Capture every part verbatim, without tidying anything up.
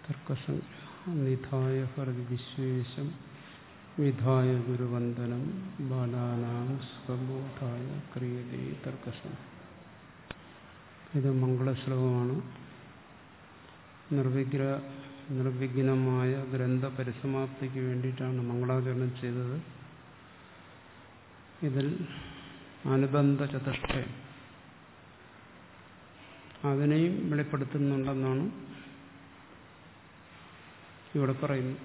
തർക്കസംഗ്രഹ നിധായ ഹൃദി വിശ്വേശം വിധായ ഗുരുവന്ദനം ബാലാനാം സ്വബോധായ ക്രിയതേ തർക്കസം. ഇത് മംഗളശ്ലോകമാണ്. നിർവിഗ്ര നിർവിഘ്നമായ ഗ്രന്ഥപരിസമാപ്തിക്ക് വേണ്ടിയിട്ടാണ് മംഗളാചരണം ചെയ്തത്. ഇതിൽ അനുബന്ധ ചതുഷ്ടയം അതിനെയും വെളിപ്പെടുത്തുന്നുണ്ടെന്നാണ് ഇവിടെ പറയുന്നത്.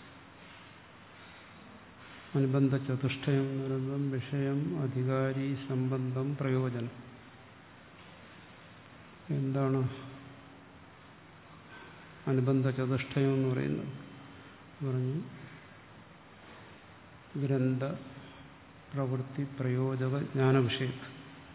അനുബന്ധ ചതുഷ്ടയം എന്ന് പറയുന്നത് വിഷയം, അധികാരി, സംബന്ധം, പ്രയോജനം. എന്താണ് അനുബന്ധ ചതുഷ്ടയം എന്ന് പറയുന്നത്? പറഞ്ഞു ഗ്രന്ഥ, പ്രവൃത്തി, പ്രയോജക, ജ്ഞാനവിഷയത്വം.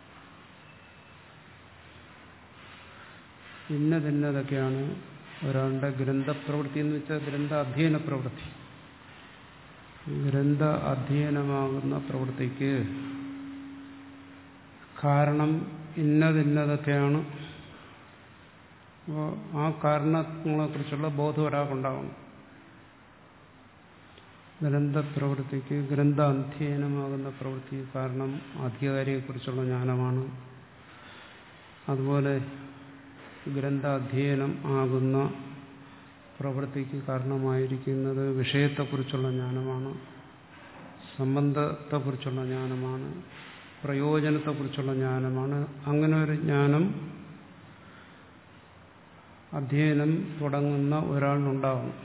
ഇന്നതിന്നതൊക്കെയാണ് ഒരാളുടെ ഗ്രന്ഥപ്രവൃത്തി എന്ന് വെച്ചാൽ ഗ്രന്ഥ അധ്യയന പ്രവൃത്തി. ഗ്രന്ഥ അധ്യയനമാകുന്ന പ്രവൃത്തിക്ക് കാരണം ഇന്നതിന്നതൊക്കെയാണ്. അപ്പോൾ ആ കാരണങ്ങളെക്കുറിച്ചുള്ള ബോധം ഒരാൾക്കുണ്ടാവണം. ഗ്രന്ഥപ്രവൃത്തിക്ക് ഗ്രന്ഥ അധ്യയനമാകുന്ന പ്രവൃത്തി കാരണം അധികാരിയെക്കുറിച്ചുള്ള ജ്ഞാനമാണ്. അതുപോലെ ഗ്രന്ഥ അധ്യയനം ആകുന്ന പ്രവൃത്തിക്ക് കാരണമായിരിക്കുന്നത് വിഷയത്തെക്കുറിച്ചുള്ള ജ്ഞാനമാണ്, സംബന്ധത്തെക്കുറിച്ചുള്ള ജ്ഞാനമാണ്, പ്രയോജനത്തെക്കുറിച്ചുള്ള ജ്ഞാനമാണ്. അങ്ങനെ ഒരു ജ്ഞാനം അധ്യയനം തുടങ്ങുന്ന ഒരാളിനുണ്ടാവണം.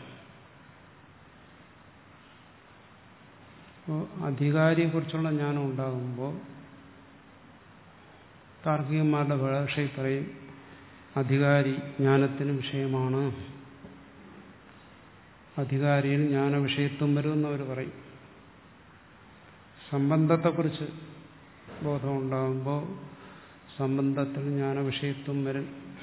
അപ്പോൾ അധികാരിയെക്കുറിച്ചുള്ള ജ്ഞാനം ഉണ്ടാകുമ്പോൾ താർക്കികന്മാരുടെ ഭാഷയിൽ പറയും അധികാരി ജ്ഞാനത്തിന് വിഷയമാണ്, അധികാരിയിൽ ജ്ഞാനവിഷയത്വം വരുമെന്നവർ പറയും. സംബന്ധത്തെക്കുറിച്ച് ബോധമുണ്ടാകുമ്പോൾ സംബന്ധത്തിൽ ജ്ഞാനവിഷയത്വം വരും.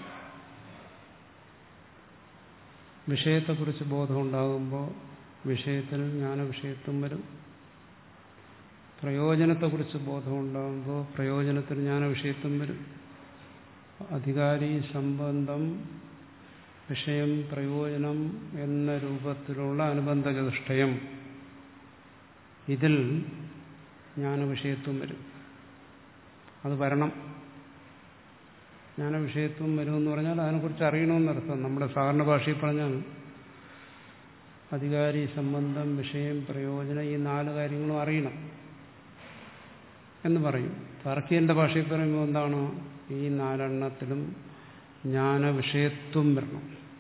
വിഷയത്തെക്കുറിച്ച് ബോധമുണ്ടാകുമ്പോൾ വിഷയത്തിൽ ജ്ഞാനവിഷയത്വം വരും. പ്രയോജനത്തെക്കുറിച്ച് ബോധമുണ്ടാകുമ്പോൾ പ്രയോജനത്തിൽ ജ്ഞാനവിഷയത്വം വരും. അധികാരി, സംബന്ധം, വിഷയം, പ്രയോജനം എന്ന രൂപത്തിലുള്ള അനുബന്ധ ചതുഷ്ടയം, ഇതിൽ ജ്ഞാനവിഷയത്വം വരും. അത് വരണം. ജ്ഞാനവിഷയത്വം വരുമെന്ന് പറഞ്ഞാൽ അതിനെക്കുറിച്ച് അറിയണമെന്നർത്ഥം. നമ്മുടെ സാധാരണ ഭാഷയിൽ പറഞ്ഞാൽ അധികാരി, സംബന്ധം, വിഷയം, പ്രയോജനം ഈ നാല് കാര്യങ്ങളും അറിയണം എന്ന് പറയും. താർക്കികന്റെ ഭാഷയിൽ പറയുമ്പോൾ എന്താണ്? ഈ നാലെണ്ണത്തിലും ജ്ഞാനവിഷയത്വം വരണം.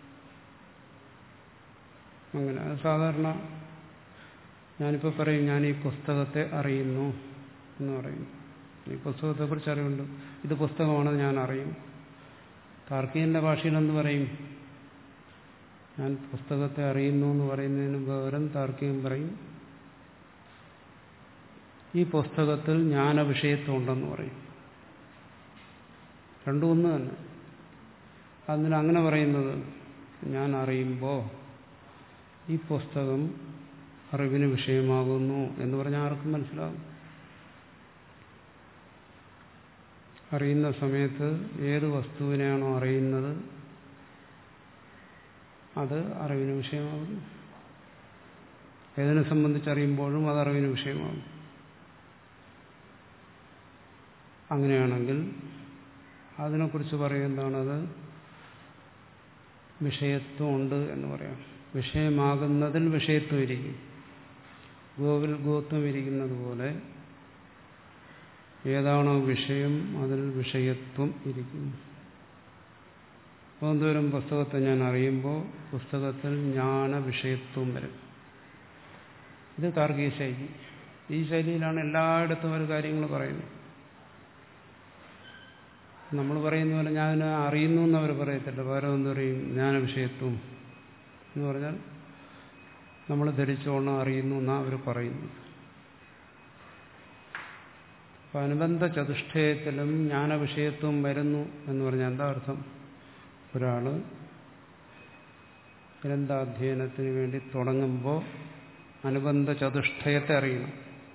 അങ്ങനെ അത് സാധാരണ ഞാനിപ്പോൾ പറയും ഞാൻ ഈ പുസ്തകത്തെ അറിയുന്നു എന്ന് പറയും. ഈ പുസ്തകത്തെക്കുറിച്ച് അറിവുണ്ട്, ഇത് പുസ്തകമാണെന്ന് ഞാൻ അറിയും. താർക്കികന്റെ ഭാഷയിൽ എന്ത് പറയും? ഞാൻ പുസ്തകത്തെ അറിയുന്നു എന്ന് പറയുന്നതിന് പകരം താർക്കികൻ പറയും ഈ പുസ്തകത്തിൽ ജ്ഞാനവിഷയത്വം ഉണ്ടെന്ന് പറയും. രണ്ടും ഒന്ന് തന്നെ. അതിന് അങ്ങനെ പറയുന്നത് ഞാൻ അറിയുമ്പോൾ ഈ പുസ്തകം അറിവിന് വിഷയമാകുന്നു എന്ന് പറഞ്ഞാൽ ആർക്കും മനസ്സിലാകും. അറിയുന്ന സമയത്ത് ഏത് വസ്തുവിനെയാണോ അറിയുന്നത് അത് അറിവിന് വിഷയമാകുന്നു. ഏതിനെ സംബന്ധിച്ചറിയുമ്പോഴും അത് അറിവിന് വിഷയമാകും. അങ്ങനെയാണെങ്കിൽ അതിനെക്കുറിച്ച് പറയുന്നതാണത് വിഷയത്വം ഉണ്ട് എന്ന് പറയാം. വിഷയമാകുന്നതിൽ വിഷയത്വം ഇരിക്കും. ഗോവിൽ ഗോത്വം ഇരിക്കുന്നത് പോലെ ഏതാണോ വിഷയം അതിൽ വിഷയത്വം ഇരിക്കുന്നു. അപ്പോൾ എന്തോരം പുസ്തകത്തെ ഞാൻ അറിയുമ്പോൾ പുസ്തകത്തിൽ ജ്ഞാന വിഷയത്വം വരും. ഇത് താർക്കിക ശൈലി. ഈ ശൈലിയിലാണ് എല്ലായിടത്തും ഒരു കാര്യങ്ങൾ പറയുന്നത്. നമ്മൾ പറയുന്ന പോലെ ഞാൻ അറിയുന്നു എന്നവർ പറയത്തില്ല. വേറെ എന്ത് പറയും? ജ്ഞാനവിഷയത്വം എന്ന് പറഞ്ഞാൽ നമ്മൾ ധരിച്ചോണം അറിയുന്നു എന്നാണ് അവർ പറയുന്നത്. അപ്പം അനുബന്ധ ചതുഷ്ടയത്തിലും ജ്ഞാനവിഷയത്വം വരുന്നു എന്ന് പറഞ്ഞാൽ എന്താ അർത്ഥം? ഒരാൾ ഗ്രന്ഥാധ്യയനത്തിന് വേണ്ടി തുടങ്ങുമ്പോൾ അനുബന്ധ ചതുഷ്ടയത്തെ അറിയണം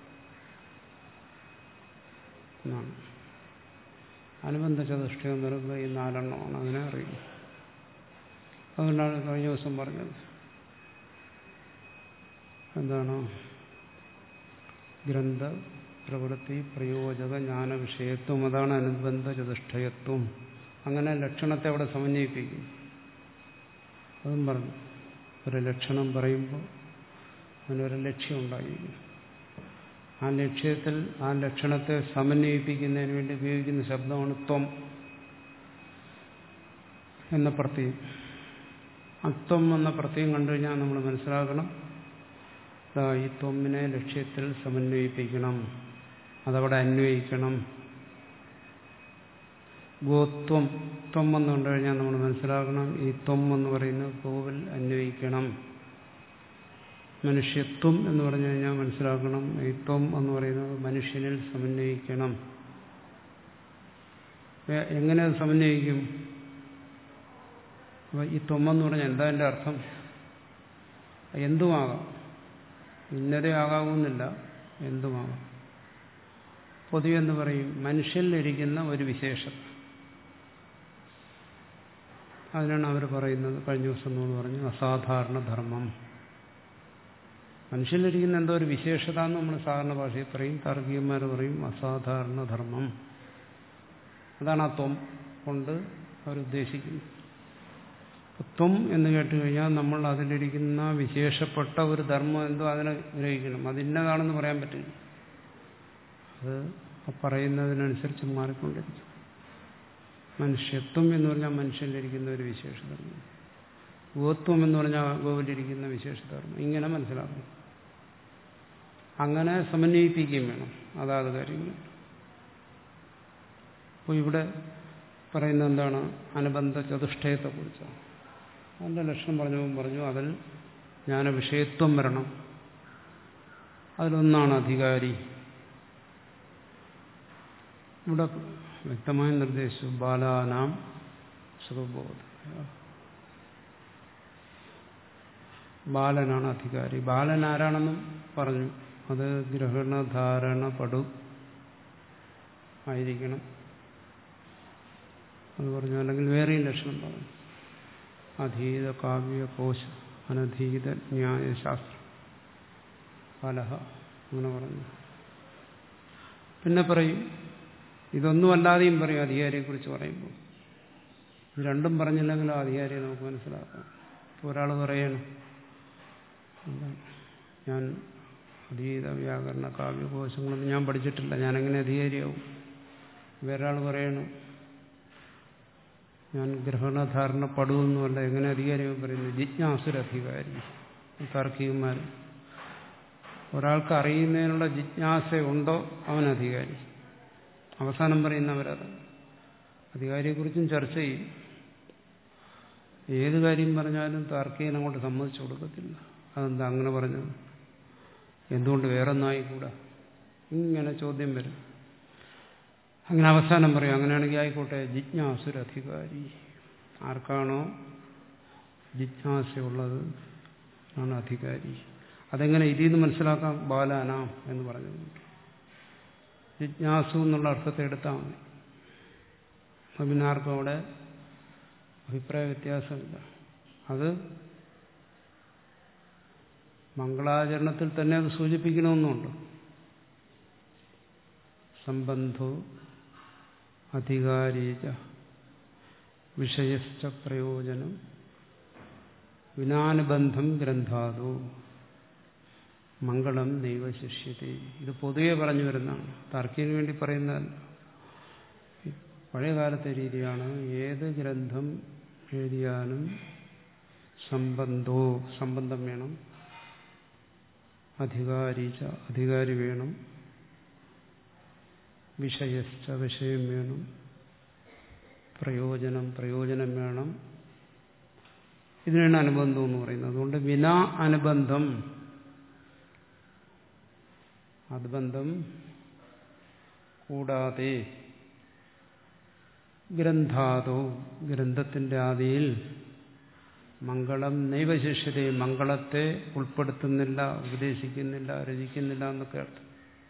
എന്നാണ്. അനുബന്ധ ചതുഷ്ടയം എന്ന് പറയുമ്പോൾ ഈ നാലെണ്ണമാണ്. അതിനെ അറിയും. അതുകൊണ്ടാണ് കഴിഞ്ഞ ദിവസം പറഞ്ഞത് എന്താണ് ഗ്രന്ഥ പ്രവൃത്തി പ്രയോജക ജ്ഞാന വിഷയത്വം, അതാണ് അനുബന്ധ ചതുഷ്ടയത്വം. അങ്ങനെ ലക്ഷണത്തെ അവിടെ സമന്വയിപ്പിക്കും. അതും പറഞ്ഞു, ഒരു ലക്ഷണം പറയുമ്പോൾ അതിനൊരു ലക്ഷ്യം ഉണ്ടായിരിക്കും. ആ ലക്ഷ്യത്തിൽ ആ ലക്ഷണത്തെ സമന്വയിപ്പിക്കുന്നതിന് വേണ്ടി ഉപയോഗിക്കുന്ന ശബ്ദമാണ് ത്വം എന്ന പ്രത്യയം. അത്വം എന്ന പ്രത്യയം കണ്ടു കഴിഞ്ഞാൽ നമ്മൾ മനസ്സിലാക്കണം, ഈ ത്വമിനെ ലക്ഷ്യത്തിൽ സമന്വയിപ്പിക്കണം, അതവിടെ അന്വയിക്കണം. ഗോത്വം ത്വം എന്ന് കണ്ടു കഴിഞ്ഞാൽ നമ്മൾ മനസ്സിലാക്കണം, ഈ ത്വം എന്ന് പറയുന്നത് ഗോവിൽ അന്വയിക്കണം. മനുഷ്യത്വം എന്ന് പറഞ്ഞു കഴിഞ്ഞാൽ മനസ്സിലാക്കണം, ഈ ത്വം എന്ന് പറയുന്നത് മനുഷ്യനിൽ സമന്വയിക്കണം. എങ്ങനെ അത് സമന്വയിക്കും? അപ്പം ഈ ത്വം എന്ന് പറഞ്ഞാൽ എന്താ എൻ്റെ അർത്ഥം? എന്തുമാകാം, ഇന്നതേ ആകാവുന്നില്ല, എന്തുമാകാം. പൊതുവെ എന്ന് പറയും മനുഷ്യനിലിരിക്കുന്ന ഒരു വിശേഷം, അതിനാണ് അവർ പറയുന്നത്, കഴിഞ്ഞ ദിവസം നമ്മൾ പറഞ്ഞു അസാധാരണ ധർമ്മം. മനുഷ്യനിലിരിക്കുന്ന എന്തോ ഒരു വിശേഷത എന്ന് നമ്മൾ സാധാരണ ഭാഷയിൽ പറയും, താർക്കികന്മാർ പറയും അസാധാരണ ധർമ്മം. അതാണ് ആ ത്വം കൊണ്ട് അവരുദ്ദേശിക്കുന്നത്. ത്വം എന്ന് കേട്ട് കഴിഞ്ഞാൽ നമ്മൾ അതിലിരിക്കുന്ന വിശേഷപ്പെട്ട ഒരു ധർമ്മം എന്തോ അതിനെ ഗ്രഹിക്കണം. അതിന്നതാണെന്ന് പറയാൻ പറ്റില്ല, അത് പറയുന്നതിനനുസരിച്ച് മാറിക്കൊണ്ടിരിക്കും. മനുഷ്യത്വം എന്ന് പറഞ്ഞാൽ മനുഷ്യനിലിരിക്കുന്ന ഒരു വിശേഷധർമ്മം, ഗോത്വം എന്ന് പറഞ്ഞാൽ ഗോവിലിരിക്കുന്ന വിശേഷധർമ്മം. ഇങ്ങനെ മനസ്സിലാക്കണം, അങ്ങനെ സമന്വയിപ്പിക്കുകയും വേണം അതാത് കാര്യങ്ങൾ. അപ്പോൾ ഇവിടെ പറയുന്നത് എന്താണ്? അനുബന്ധ ചതുഷ്ടയത്തെക്കുറിച്ചാണ്. അതിൻ്റെ ലക്ഷണം പറഞ്ഞപ്പോൾ പറഞ്ഞു അതിൽ ജ്ഞാനവിഷയത്വം വരണം. അതിലൊന്നാണ് അധികാരി. ഇവിടെ വ്യക്തമായി നിർദ്ദേശിച്ചു ബാലാനാം സുഖബോധ, ബാലനാണ് അധികാരി. ബാലൻ ആരാണെന്നും പറഞ്ഞു, അത് ഗ്രഹണധാരണ പടു ആയിരിക്കണം അത് പറഞ്ഞു. അല്ലെങ്കിൽ വേറെയും ലക്ഷണം പറഞ്ഞു, അധീത കാവ്യ കോശ അനധീത ന്യായശാസ്ത്രം ഫലഹ, അങ്ങനെ പറഞ്ഞു. പിന്നെ പറയും ഇതൊന്നുമല്ലാതെയും പറയും അധികാരിയെക്കുറിച്ച് പറയുമ്പോൾ. ഇത് രണ്ടും പറഞ്ഞില്ലെങ്കിലും അധികാരിയെ നമുക്ക് മനസ്സിലാക്കാം. ഇപ്പോൾ ഒരാൾ പറയണം ഞാൻ അധീത വ്യാകരണ കാവ്യകോശങ്ങളൊന്നും ഞാൻ പഠിച്ചിട്ടില്ല, ഞാനെങ്ങനെ അധികാരിയാവും? വേറൊരാൾ പറയണം ഞാൻ ഗ്രഹണധാരണ പടുവൊന്നുമല്ല, എങ്ങനെ അധികാരിയാവും പറയുന്നത്? ജിജ്ഞാസുരധികാരി. താർക്കികന്മാർ ഒരാൾക്ക് അറിയുന്നതിനുള്ള ജിജ്ഞാസയുണ്ടോ അവൻ അധികാരി. അവസാനം പറയുന്നവരത് അധികാരിയെക്കുറിച്ചും ചർച്ച ചെയ്യും. ഏത് കാര്യം പറഞ്ഞാലും താർക്കികൻ അങ്ങോട്ട് സമ്മതിച്ചു കൊടുക്കത്തില്ല. അതെന്താ അങ്ങനെ പറഞ്ഞത്, എന്തുകൊണ്ട് വേറൊന്നായിക്കൂടാ, ഇങ്ങനെ ചോദ്യം വരും. അങ്ങനെ അവസാനം പറയും അങ്ങനെയാണെങ്കിൽ ആയിക്കോട്ടെ ജിജ്ഞാസുരധികാരി. ആർക്കാണോ ജിജ്ഞാസയുള്ളത് ആണ് അധികാരി. അതെങ്ങനെ ഇതിൽ നിന്ന് മനസ്സിലാക്കാം? ബാലാനാം എന്ന് പറഞ്ഞതുകൊണ്ട് ജിജ്ഞാസു എന്നുള്ള അർത്ഥത്തെ എടുത്താൽ മതി. അപ്പം പിന്നെ ആർക്കും അവിടെ അഭിപ്രായ വ്യത്യാസമില്ല. അത് മംഗളാചരണത്തിൽ തന്നെ അത് സൂചിപ്പിക്കണമെന്നുണ്ട്. സംബന്ധോ അധികാരീച വിഷയശ്ച പ്രയോജനം വിനാനുബന്ധം ഗ്രന്ഥാദോ മംഗളം ദൈവ ശിഷ്യത്തെ. ഇത് പൊതുവെ പറഞ്ഞു വരുന്നതാണ്, താർക്കിന് വേണ്ടി പറയുന്നതല്ല. പഴയകാലത്തെ രീതിയാണ്. ഏത് ഗ്രന്ഥം എഴുതിയാലും സംബന്ധോ സംബന്ധം വേണം, അധികാരീച അധികാരി വേണം, വിഷയശ്ച വിഷയം വേണം, പ്രയോജനം പ്രയോജനം വേണം. ഇതിനാണ് അനുബന്ധം എന്ന് പറയുന്നത്. അതുകൊണ്ട് വിനാ അനുബന്ധം, അനുബന്ധം കൂടാതെ ഗ്രന്ഥാദോ ഗ്രന്ഥത്തിന്റെ ആദിയിൽ മംഗളം നൈവശിഷ്യതയെ മംഗളത്തെ ഉൾപ്പെടുത്തുന്നില്ല, ഉപദേശിക്കുന്നില്ല, രചിക്കുന്നില്ല എന്നൊക്കെ അർത്ഥം.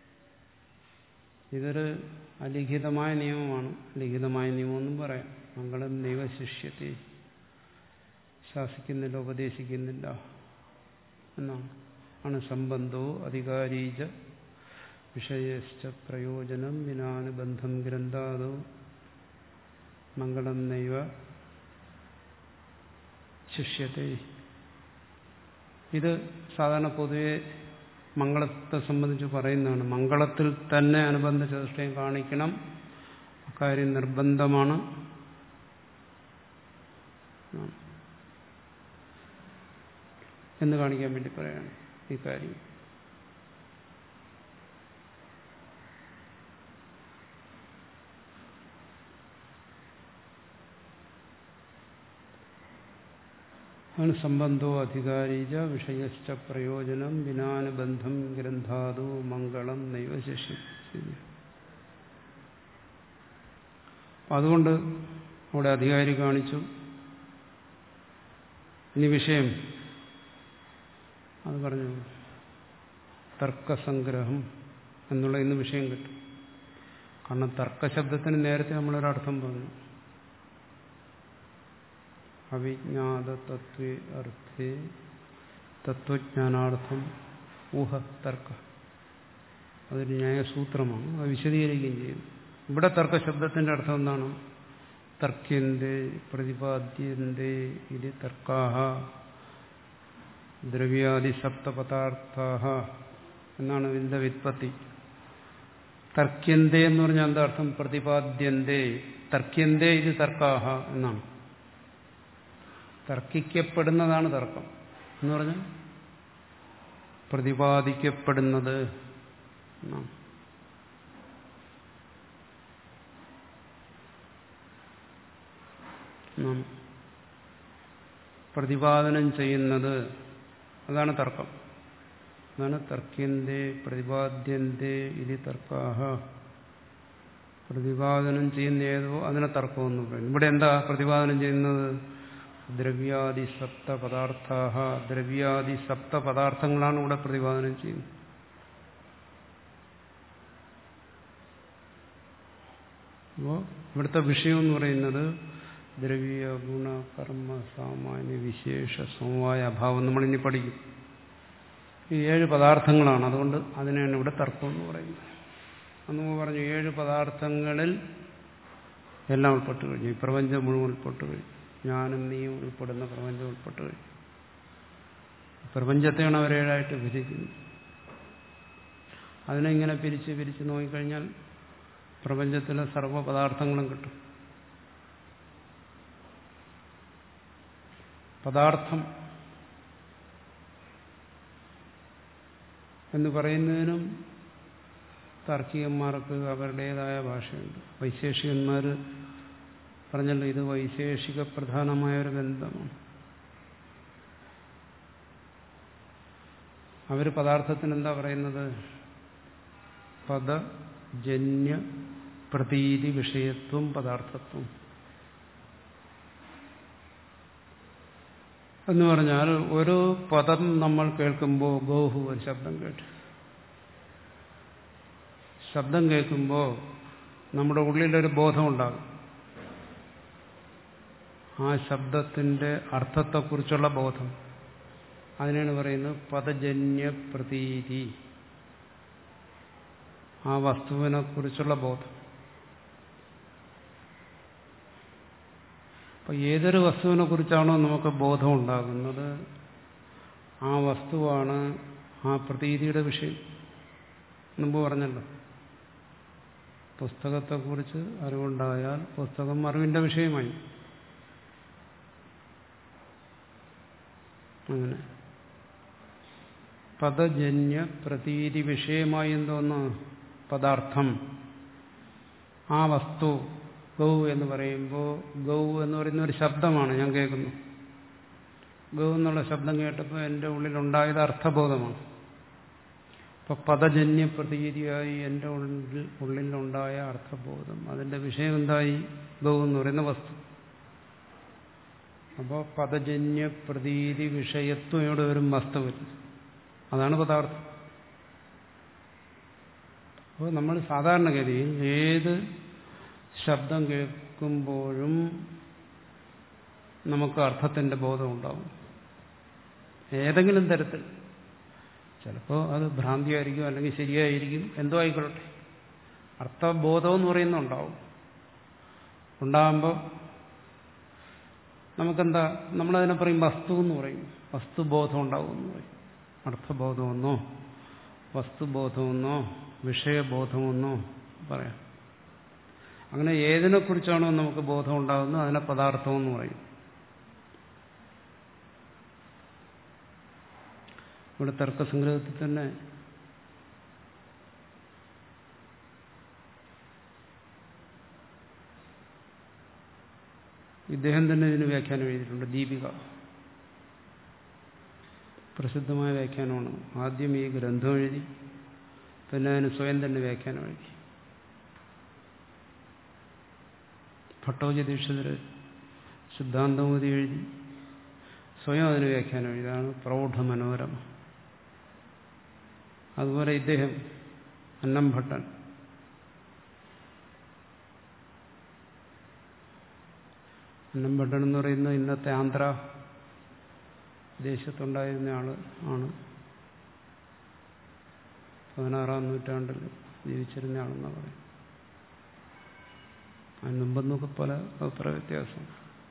ഇതൊരു അലിഖിതമായ നിയമമാണ്. ലിഖിതമായ നിയമമെന്നും പറയാം. മംഗളം നൈവശിഷ്യത്തെ, ശാസിക്കുന്നില്ല, ഉപദേശിക്കുന്നില്ല എന്നാണ്. ആണ് സംബന്ധോ അധികാരീച വിഷയശ്ച പ്രയോജനം വിനാനുബന്ധം ഗ്രന്ഥാദോ മംഗളം നൈവ ശിഷ്യത്തെ. ഇത് സാധാരണ പൊതുവെ മംഗളത്തെ സംബന്ധിച്ച് പറയുന്നതാണ്. മംഗളത്തിൽ തന്നെ അനുബന്ധ ചതുഷ്ടയം കാണിക്കണം, അക്കാര്യം നിർബന്ധമാണ് എന്ന് കാണിക്കാൻ വേണ്ടി പറയാണ് ഈ കാര്യം. ആണ് സംബന്ധോ അധികാരീച വിഷയശ്ച പ്രയോജനം വിനാനുബന്ധം ഗ്രന്ഥാദോ മംഗളം നൈവ ശിഷ്യത്തെ. അതുകൊണ്ട് അവിടെ അധികാരി കാണിച്ചു. ഇനി വിഷയം അത് പറഞ്ഞു, തർക്കസംഗ്രഹം എന്നുള്ള ഇന്ന് വിഷയം കിട്ടും. കാരണം തർക്കശബ്ദത്തിന് നേരത്തെ നമ്മളൊരർത്ഥം പറഞ്ഞു, അവിജ്ഞാത തത്വേ അർത്ഥേ തത്വജ്ഞാനാർത്ഥം ഊഹ തർക്ക. അതൊരു ന്യായസൂത്രമാണ്, അത് വിശദീകരിക്കുകയും ചെയ്യും. ഇവിടെ തർക്കശബ്ദത്തിന്റെ അർത്ഥം എന്താണ്? തർക്യന്തേ പ്രതിപാദ്യന്തേ ഇത് തർക്കാഹ ദ്രവ്യാദി സപ്തപദാർത്ഥാഹ എന്നാണ് ഇതിന്റെ വ്യുത്പത്തി. തർക്യന്തേ എന്ന് പറഞ്ഞാൽ എന്താ അർത്ഥം? പ്രതിപാദ്യന്തേ. തർക്യന്തേ ഇത് തർക്കാഹ എന്നാണ്. തർക്കിക്കപ്പെടുന്നതാണ് തർക്കം എന്ന് പറഞ്ഞാൽ പ്രതിപാദിക്കപ്പെടുന്നത് എന്നാണ്. പ്രതിപാദനം ചെയ്യുന്നത്, അതാണ് തർക്കം. അതാണ് തർക്യന്തേ പ്രതിപാദ്യന്തേ ഇത് തർക്കാഹ. പ്രതിപാദനം ചെയ്യുന്ന ഏതോ അതിനെ തർക്കമെന്ന് പറയുന്നു. ഇവിടെ എന്താ പ്രതിപാദനം ചെയ്യുന്നത്? ദ്രവ്യാദി സപ്ത പദാർത്ഥാഹ. ദ്രവ്യാദി സപ്ത പദാർത്ഥങ്ങളാണ് ഇവിടെ പ്രതിപാദനം ചെയ്യുന്നത്. അപ്പോൾ ഇവിടുത്തെ വിഷയം എന്ന് പറയുന്നത് ദ്രവ്യ ഗുണ കർമ്മ സാമാന്യ വിശേഷ സമവായ അഭാവം നമ്മളിനി പഠിക്കും. ഈ ഏഴ് പദാർത്ഥങ്ങളാണ്. അതുകൊണ്ട് അതിനാണ് ഇവിടെ തർക്കം എന്ന് പറയുന്നത്. അന്ന് പറഞ്ഞു ഏഴ് പദാർത്ഥങ്ങളിൽ എല്ലാം ഉൾപ്പെട്ട് കഴിഞ്ഞു. ഈ പ്രപഞ്ചം മുഴുവൻ ഉൾപ്പെട്ട് കഴിഞ്ഞു. ഞാനും നീയും ഉൾപ്പെടുന്ന പ്രപഞ്ചം ഉൾപ്പെട്ട് കഴിഞ്ഞു. പ്രപഞ്ചത്തെയാണ് അവരേഴായിട്ട് വിഭജിക്കുന്നത്. അതിനെ ഇങ്ങനെ പിരിച്ച് പിരിച്ച് നോക്കിക്കഴിഞ്ഞാൽ പ്രപഞ്ചത്തിലെ സർവ്വ പദാർത്ഥങ്ങളും കിട്ടും. പദാർത്ഥം എന്ന് പറയുന്നതിനും താർക്കികന്മാർക്ക് അവരുടേതായ ഭാഷയുണ്ട്. വൈശേഷികന്മാർ പറഞ്ഞല്ലോ, ഇത് വൈശേഷിക പ്രധാനമായൊരു ബന്ധമാണ്. അവർ പദാർത്ഥത്തിന് എന്താ പറയുന്നത്? പദജന്യ പ്രതീതി വിഷയത്വം പദാർത്ഥത്വം എന്ന് പറഞ്ഞാൽ ഒരു പദം നമ്മൾ കേൾക്കുമ്പോൾ ഗോഹു ഒരു ശബ്ദം കേട്ടു. ശബ്ദം കേൾക്കുമ്പോൾ നമ്മുടെ ഉള്ളിലൊരു ബോധമുണ്ടാകും. ആ ശബ്ദത്തിന്റെ അർത്ഥത്തെക്കുറിച്ചുള്ള ബോധം, അതിനാണ് പറയുന്നത് പദജന്യ പ്രതീതി. ആ വസ്തുവിനെ കുറിച്ചുള്ള ബോധം. അപ്പൊ ഏതൊരു വസ്തുവിനെ കുറിച്ചാണോ നമുക്ക് ബോധം ഉണ്ടാകുന്നത്, ആ വസ്തുവാണ് ആ പ്രതീതിയുടെ വിഷയം. മുമ്പ് പറഞ്ഞല്ലോ, പുസ്തകത്തെക്കുറിച്ച് അറിവുണ്ടായാൽ പുസ്തകം അറിവിന്റെ വിഷയമായി. അങ്ങനെ പദജന്യ പ്രതീതി വിഷയമായി എന്തോന്ന്? പദാർത്ഥം. ആ വസ്തു ഗൗ എന്ന് പറയുമ്പോൾ, ഗൗ എന്ന് പറയുന്ന ഒരു ശബ്ദമാണ് ഞാൻ കേൾക്കുന്നു. ഗൗ എന്നുള്ള ശബ്ദം കേട്ടപ്പോൾ എൻ്റെ ഉള്ളിലുണ്ടായത് അർത്ഥബോധമാണ്. അപ്പൊ പദജന്യ പ്രതീതിയായി എൻ്റെ ഉള്ളിൽ ഉള്ളിലുണ്ടായ അർത്ഥബോധം, അതിൻ്റെ വിഷയം എന്തായി? ഗൗ എന്ന് പറയുന്ന വസ്തു. അപ്പോൾ പദജന്യ പ്രതീതി വിഷയത്വം ഇവിടെ വരും വസ്തുവിൽ. അതാണ് പദാർത്ഥം. അപ്പോൾ നമ്മൾ സാധാരണഗതിയിൽ ഏത് ശബ്ദം കേൾക്കുമ്പോഴും നമുക്ക് അർത്ഥത്തിന്റെ ബോധം ഉണ്ടാവും. ഏതെങ്കിലും തരത്തിൽ. ചിലപ്പോൾ അത് ഭ്രാന്തിയായിരിക്കും, അല്ലെങ്കിൽ ശരിയായിരിക്കും, എന്തോ ആയിക്കൊള്ളട്ടെ. അർത്ഥബോധം എന്ന് പറയുന്നുണ്ടാവും. ഉണ്ടാകുമ്പോൾ നമുക്കെന്താ, നമ്മളതിനെ പറയും വസ്തു എന്ന് പറയും. വസ്തുബോധം ഉണ്ടാവും എന്ന് പറയും. അർത്ഥബോധമെന്നോ വസ്തുബോധമെന്നോ വിഷയബോധമെന്നോ പറയാം. അങ്ങനെ ഏതിനെക്കുറിച്ചാണോ നമുക്ക് ബോധം ഉണ്ടാകുന്നത് അതിനെ പദാർത്ഥം എന്ന് പറയും. ഇവിടെ തർക്കസംഗ്രഹത്തിൽ തന്നെ ഇദ്ദേഹം തന്നെ ഇതിന് വ്യാഖ്യാനം എഴുതിയിട്ടുണ്ട്. ദീപിക പ്രസിദ്ധമായ വ്യാഖ്യാനമാണ്. ആദ്യം ഈ ഗ്രന്ഥം എഴുതി, പിന്നെ അതിന് സ്വയം തന്നെ വ്യാഖ്യാനം എഴുതി. ഭട്ടോജി ദീക്ഷിതര് സിദ്ധാന്തമൂതി എഴുതി, സ്വയം അതിന് വ്യാഖ്യാനം എഴുതി. അതാണ് പ്രൗഢ മനോരമ. അതുപോലെ ഇദ്ദേഹം അന്നംഭട്ടൻ അന്നംഭട്ടൻ എന്ന് പറയുന്ന ഇന്നത്തെ ആന്ധ്ര ദേശത്തുണ്ടായിരുന്ന ആള് ആണ്. പതിനാറാം നൂറ്റാണ്ടിൽ ജീവിച്ചിരുന്ന ആളെന്നാണ് പറയും. അതിന് മുമ്പെന്നൊക്കെ പല അഭിപ്രായ വ്യത്യാസം.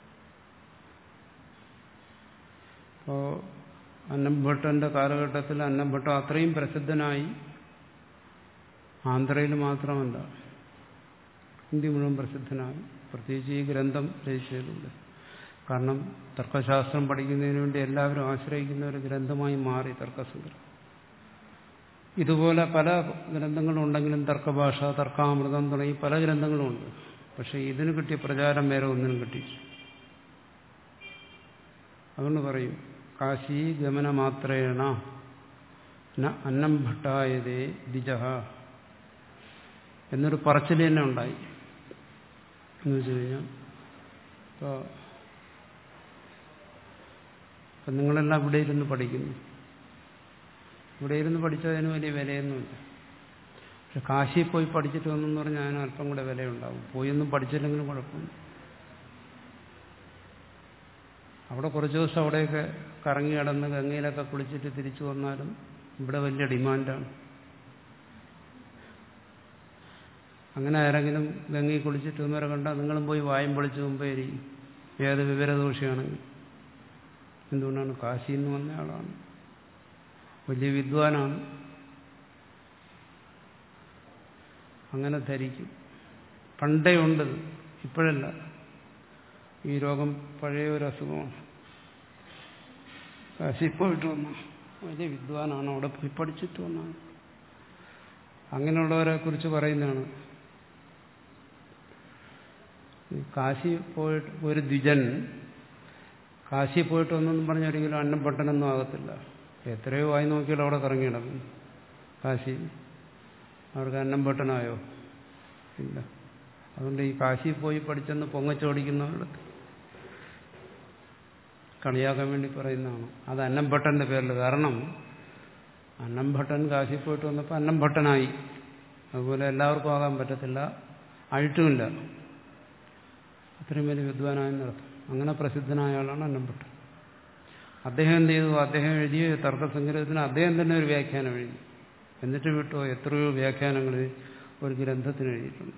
അപ്പോൾ അന്നംഭട്ടന്റെ കാലഘട്ടത്തിൽ അന്നംഭട്ടൻ അത്രയും പ്രസിദ്ധനായി. ആന്ധ്രയിൽ മാത്രമല്ല, ഇന്ത്യ മുഴുവൻ പ്രസിദ്ധനായി. പ്രത്യേകിച്ച് ഈ ഗ്രന്ഥം രചിച്ചതിലൂടെ. കാരണം തർക്കശാസ്ത്രം പഠിക്കുന്നതിന് വേണ്ടി എല്ലാവരും ആശ്രയിക്കുന്ന ഒരു ഗ്രന്ഥമായി മാറി തർക്കസംഗ്രഹം. ഇതുപോലെ പല ഗ്രന്ഥങ്ങളുണ്ടെങ്കിലും തർക്കഭാഷ, തർക്കാമൃതം തുടങ്ങി പല ഗ്രന്ഥങ്ങളുമുണ്ട്. പക്ഷെ ഇതിന് കിട്ടിയ പ്രചാരം വേറെ ഒന്നിനും കിട്ടിയില്ല. അതുകൊണ്ട് പറയും കാശി ഗമനമാത്രേണ അന്നംഭട്ടായതേ ദ്വിജഃ എന്നൊരു പറച്ചിൽ തന്നെ ഉണ്ടായി. എന്ന് വെച്ച് കഴിഞ്ഞാൽ ഇപ്പോൾ ഇപ്പം നിങ്ങളെല്ലാം ഇവിടെ ഇരുന്ന് പഠിക്കുന്നു. ഇവിടെ ഇരുന്ന് പഠിച്ചതിന് വലിയ വിലയൊന്നുമില്ല. പക്ഷെ കാശിയിൽ പോയി പഠിച്ചിട്ട് വന്നെന്ന് പറഞ്ഞാൽ അതിന് അല്പം കൂടെ വിലയുണ്ടാവും. പോയൊന്നും പഠിച്ചില്ലെങ്കിലും കുഴപ്പമില്ല. അവിടെ കുറച്ച് ദിവസം അവിടെയൊക്കെ കറങ്ങി കിടന്ന് ഗംഗയിലൊക്കെ കുളിച്ചിട്ട് തിരിച്ചു വന്നാലും ഇവിടെ വലിയ ഡിമാൻഡാണ്. അങ്ങനെ ആരെങ്കിലും ഗംഗയിൽ കുളിച്ചിട്ട് വന്നവരെ കണ്ടാൽ നിങ്ങളും പോയി വായും പൊളിച്ച് മുമ്പേ ഇരിക്കും. ഏത് വിവരദോഷിയാണെങ്കിൽ. എന്തുകൊണ്ടാണ്? കാശിയിൽ നിന്ന് വന്ന ആളാണ്, വലിയ വിദ്വാനാണ്. അങ്ങനെ ധരിക്കും. പണ്ടേ ഉണ്ട്, ഇപ്പോഴല്ല. ഈ രോഗം പഴയ ഒരു അസുഖമാണ്. കാശി പോയിട്ട് വന്നു വലിയ വിദ്വാനാണ്, അവിടെ പോയി പഠിച്ചിട്ട് വന്നാണ്. അങ്ങനെയുള്ളവരെ കുറിച്ച് പറയുന്നതാണ്. കാശി പോയിട്ട് ഒരു ദ്വിജൻ കാശി പോയിട്ട് വന്നെന്നും പറഞ്ഞ ഒരിക്കലും അന്നംഭട്ടനൊന്നും ആകത്തില്ല. എത്രയോ ആയി നോക്കിയാലും അവിടെ കറങ്ങി കിടക്കും. കാശി അവർക്ക് അന്നംഭട്ടനായോ? ഇല്ല. അതുകൊണ്ട് ഈ കാശി പോയി പഠിച്ചെന്ന് പൊങ്ങച്ചോടിക്കുന്നവരുടെ കളിയാക്കാൻ വേണ്ടി പറയുന്നതാണ്. അത് അന്നംഭട്ടന്റെ പേരിൽ. കാരണം അന്നംഭട്ടൻ കാശി പോയിട്ട് വന്നപ്പോൾ അന്നംഭട്ടനായി. അതുപോലെ എല്ലാവർക്കും ആകാൻ പറ്റത്തില്ല, ആയിട്ടുമില്ല. അത്രയും വലിയ വിദ്വാനായെന്നർത്ഥം. അങ്ങനെ പ്രസിദ്ധനായ ആളാണ് അന്നംഭട്ടൻ. അദ്ദേഹം എന്ത് ചെയ്തു? അദ്ദേഹം എഴുതിയ തർക്കസംഗ്രഹത്തിന് അദ്ദേഹം തന്നെ ഒരു വ്യാഖ്യാനം എഴുതി. എന്നിട്ട് വിട്ടോ എത്രയോ വ്യാഖ്യാനങ്ങൾ ഒരു ഗ്രന്ഥത്തിന് എഴുതിയിട്ടുണ്ട്.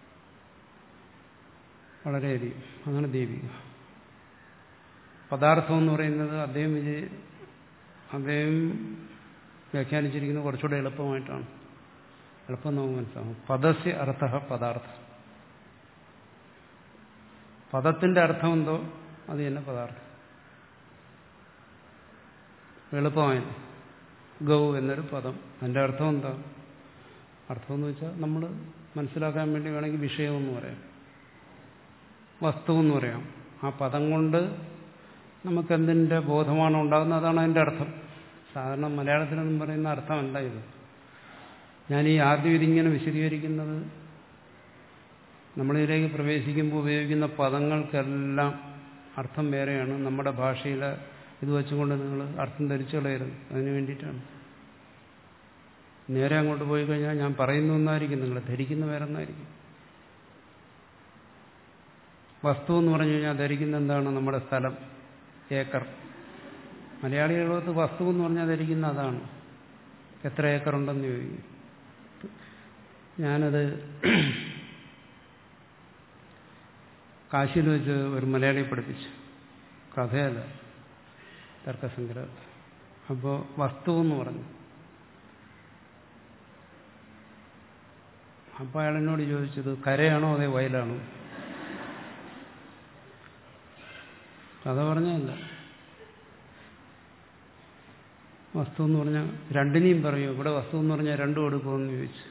വളരെയധികം. അങ്ങനെ ദീപിക. പദാർത്ഥം എന്ന് പറയുന്നത് അദ്ദേഹം വിജയ അദ്ദേഹം വ്യാഖ്യാനിച്ചിരിക്കുന്നത് കുറച്ചുകൂടെ എളുപ്പമായിട്ടാണ്. എളുപ്പം നമുക്ക് മനസ്സിലാവും. പദസ്യ അർത്ഥ പദാർത്ഥം. പദത്തിന്റെ അർത്ഥം എന്തോ അത് തന്നെ പദാർത്ഥം. എളുപ്പമായത് ഗൗ എന്നൊരു പദം. അതിൻ്റെ അർത്ഥം എന്താ? അർത്ഥം എന്ന് വെച്ചാൽ നമ്മൾ മനസ്സിലാക്കാൻ വേണ്ടി വേണമെങ്കിൽ വിഷയമെന്ന് പറയാം, വസ്തു എന്ന് പറയാം. ആ പദം കൊണ്ട് നമുക്കെന്തിൻ്റെ ബോധമാണ് ഉണ്ടാകുന്നത്, അതാണ് അതിൻ്റെ അർത്ഥം. സാധാരണ മലയാളത്തിലൊന്നും പറയുന്ന അർത്ഥമല്ല ഇത്. ഞാൻ ഈ ആദ്യം ഇതിങ്ങനെ വിശദീകരിക്കുന്നത് നമ്മളിതിലേക്ക് പ്രവേശിക്കുമ്പോൾ ഉപയോഗിക്കുന്ന പദങ്ങൾക്കെല്ലാം അർത്ഥം വേറെയാണ്. നമ്മുടെ ഭാഷയിലെ ഇത് വെച്ചുകൊണ്ട് നിങ്ങൾ അർത്ഥം ധരിച്ചു കളയരുത്. അതിന് വേണ്ടിയിട്ടാണ്. നേരെ അങ്ങോട്ട് പോയി കഴിഞ്ഞാൽ ഞാൻ പറയുന്ന ഒന്നായിരിക്കും, നിങ്ങൾ ധരിക്കുന്ന വേറെ ഒന്നായിരിക്കും. വസ്തു എന്ന് പറഞ്ഞു കഴിഞ്ഞാൽ ധരിക്കുന്ന എന്താണ്? നമ്മുടെ സ്ഥലം, ഏക്കർ. മലയാളികളോട് വസ്തു എന്ന് പറഞ്ഞാൽ ധരിക്കുന്ന അതാണ്. എത്ര ഏക്കർ ഉണ്ടെന്ന് ചോദിക്കും. ഞാനത് കാശിയിൽ വെച്ച് ഒരു മലയാളിയെ പഠിപ്പിച്ചു, കഥയല്ല, തർക്കസംഗ്രഹം. അപ്പോൾ വസ്തു എന്ന് പറഞ്ഞു. അപ്പോൾ അയാൾ എന്നോട് ചോദിച്ചത് കരയാണോ അതേ വയലാണോ? കഥ പറഞ്ഞല്ല. വസ്തു എന്ന് പറഞ്ഞാൽ രണ്ടിനെയും പറയൂ. ഇവിടെ വസ്തു എന്ന് പറഞ്ഞാൽ രണ്ടും എടുക്കുമെന്ന് ചോദിച്ചു.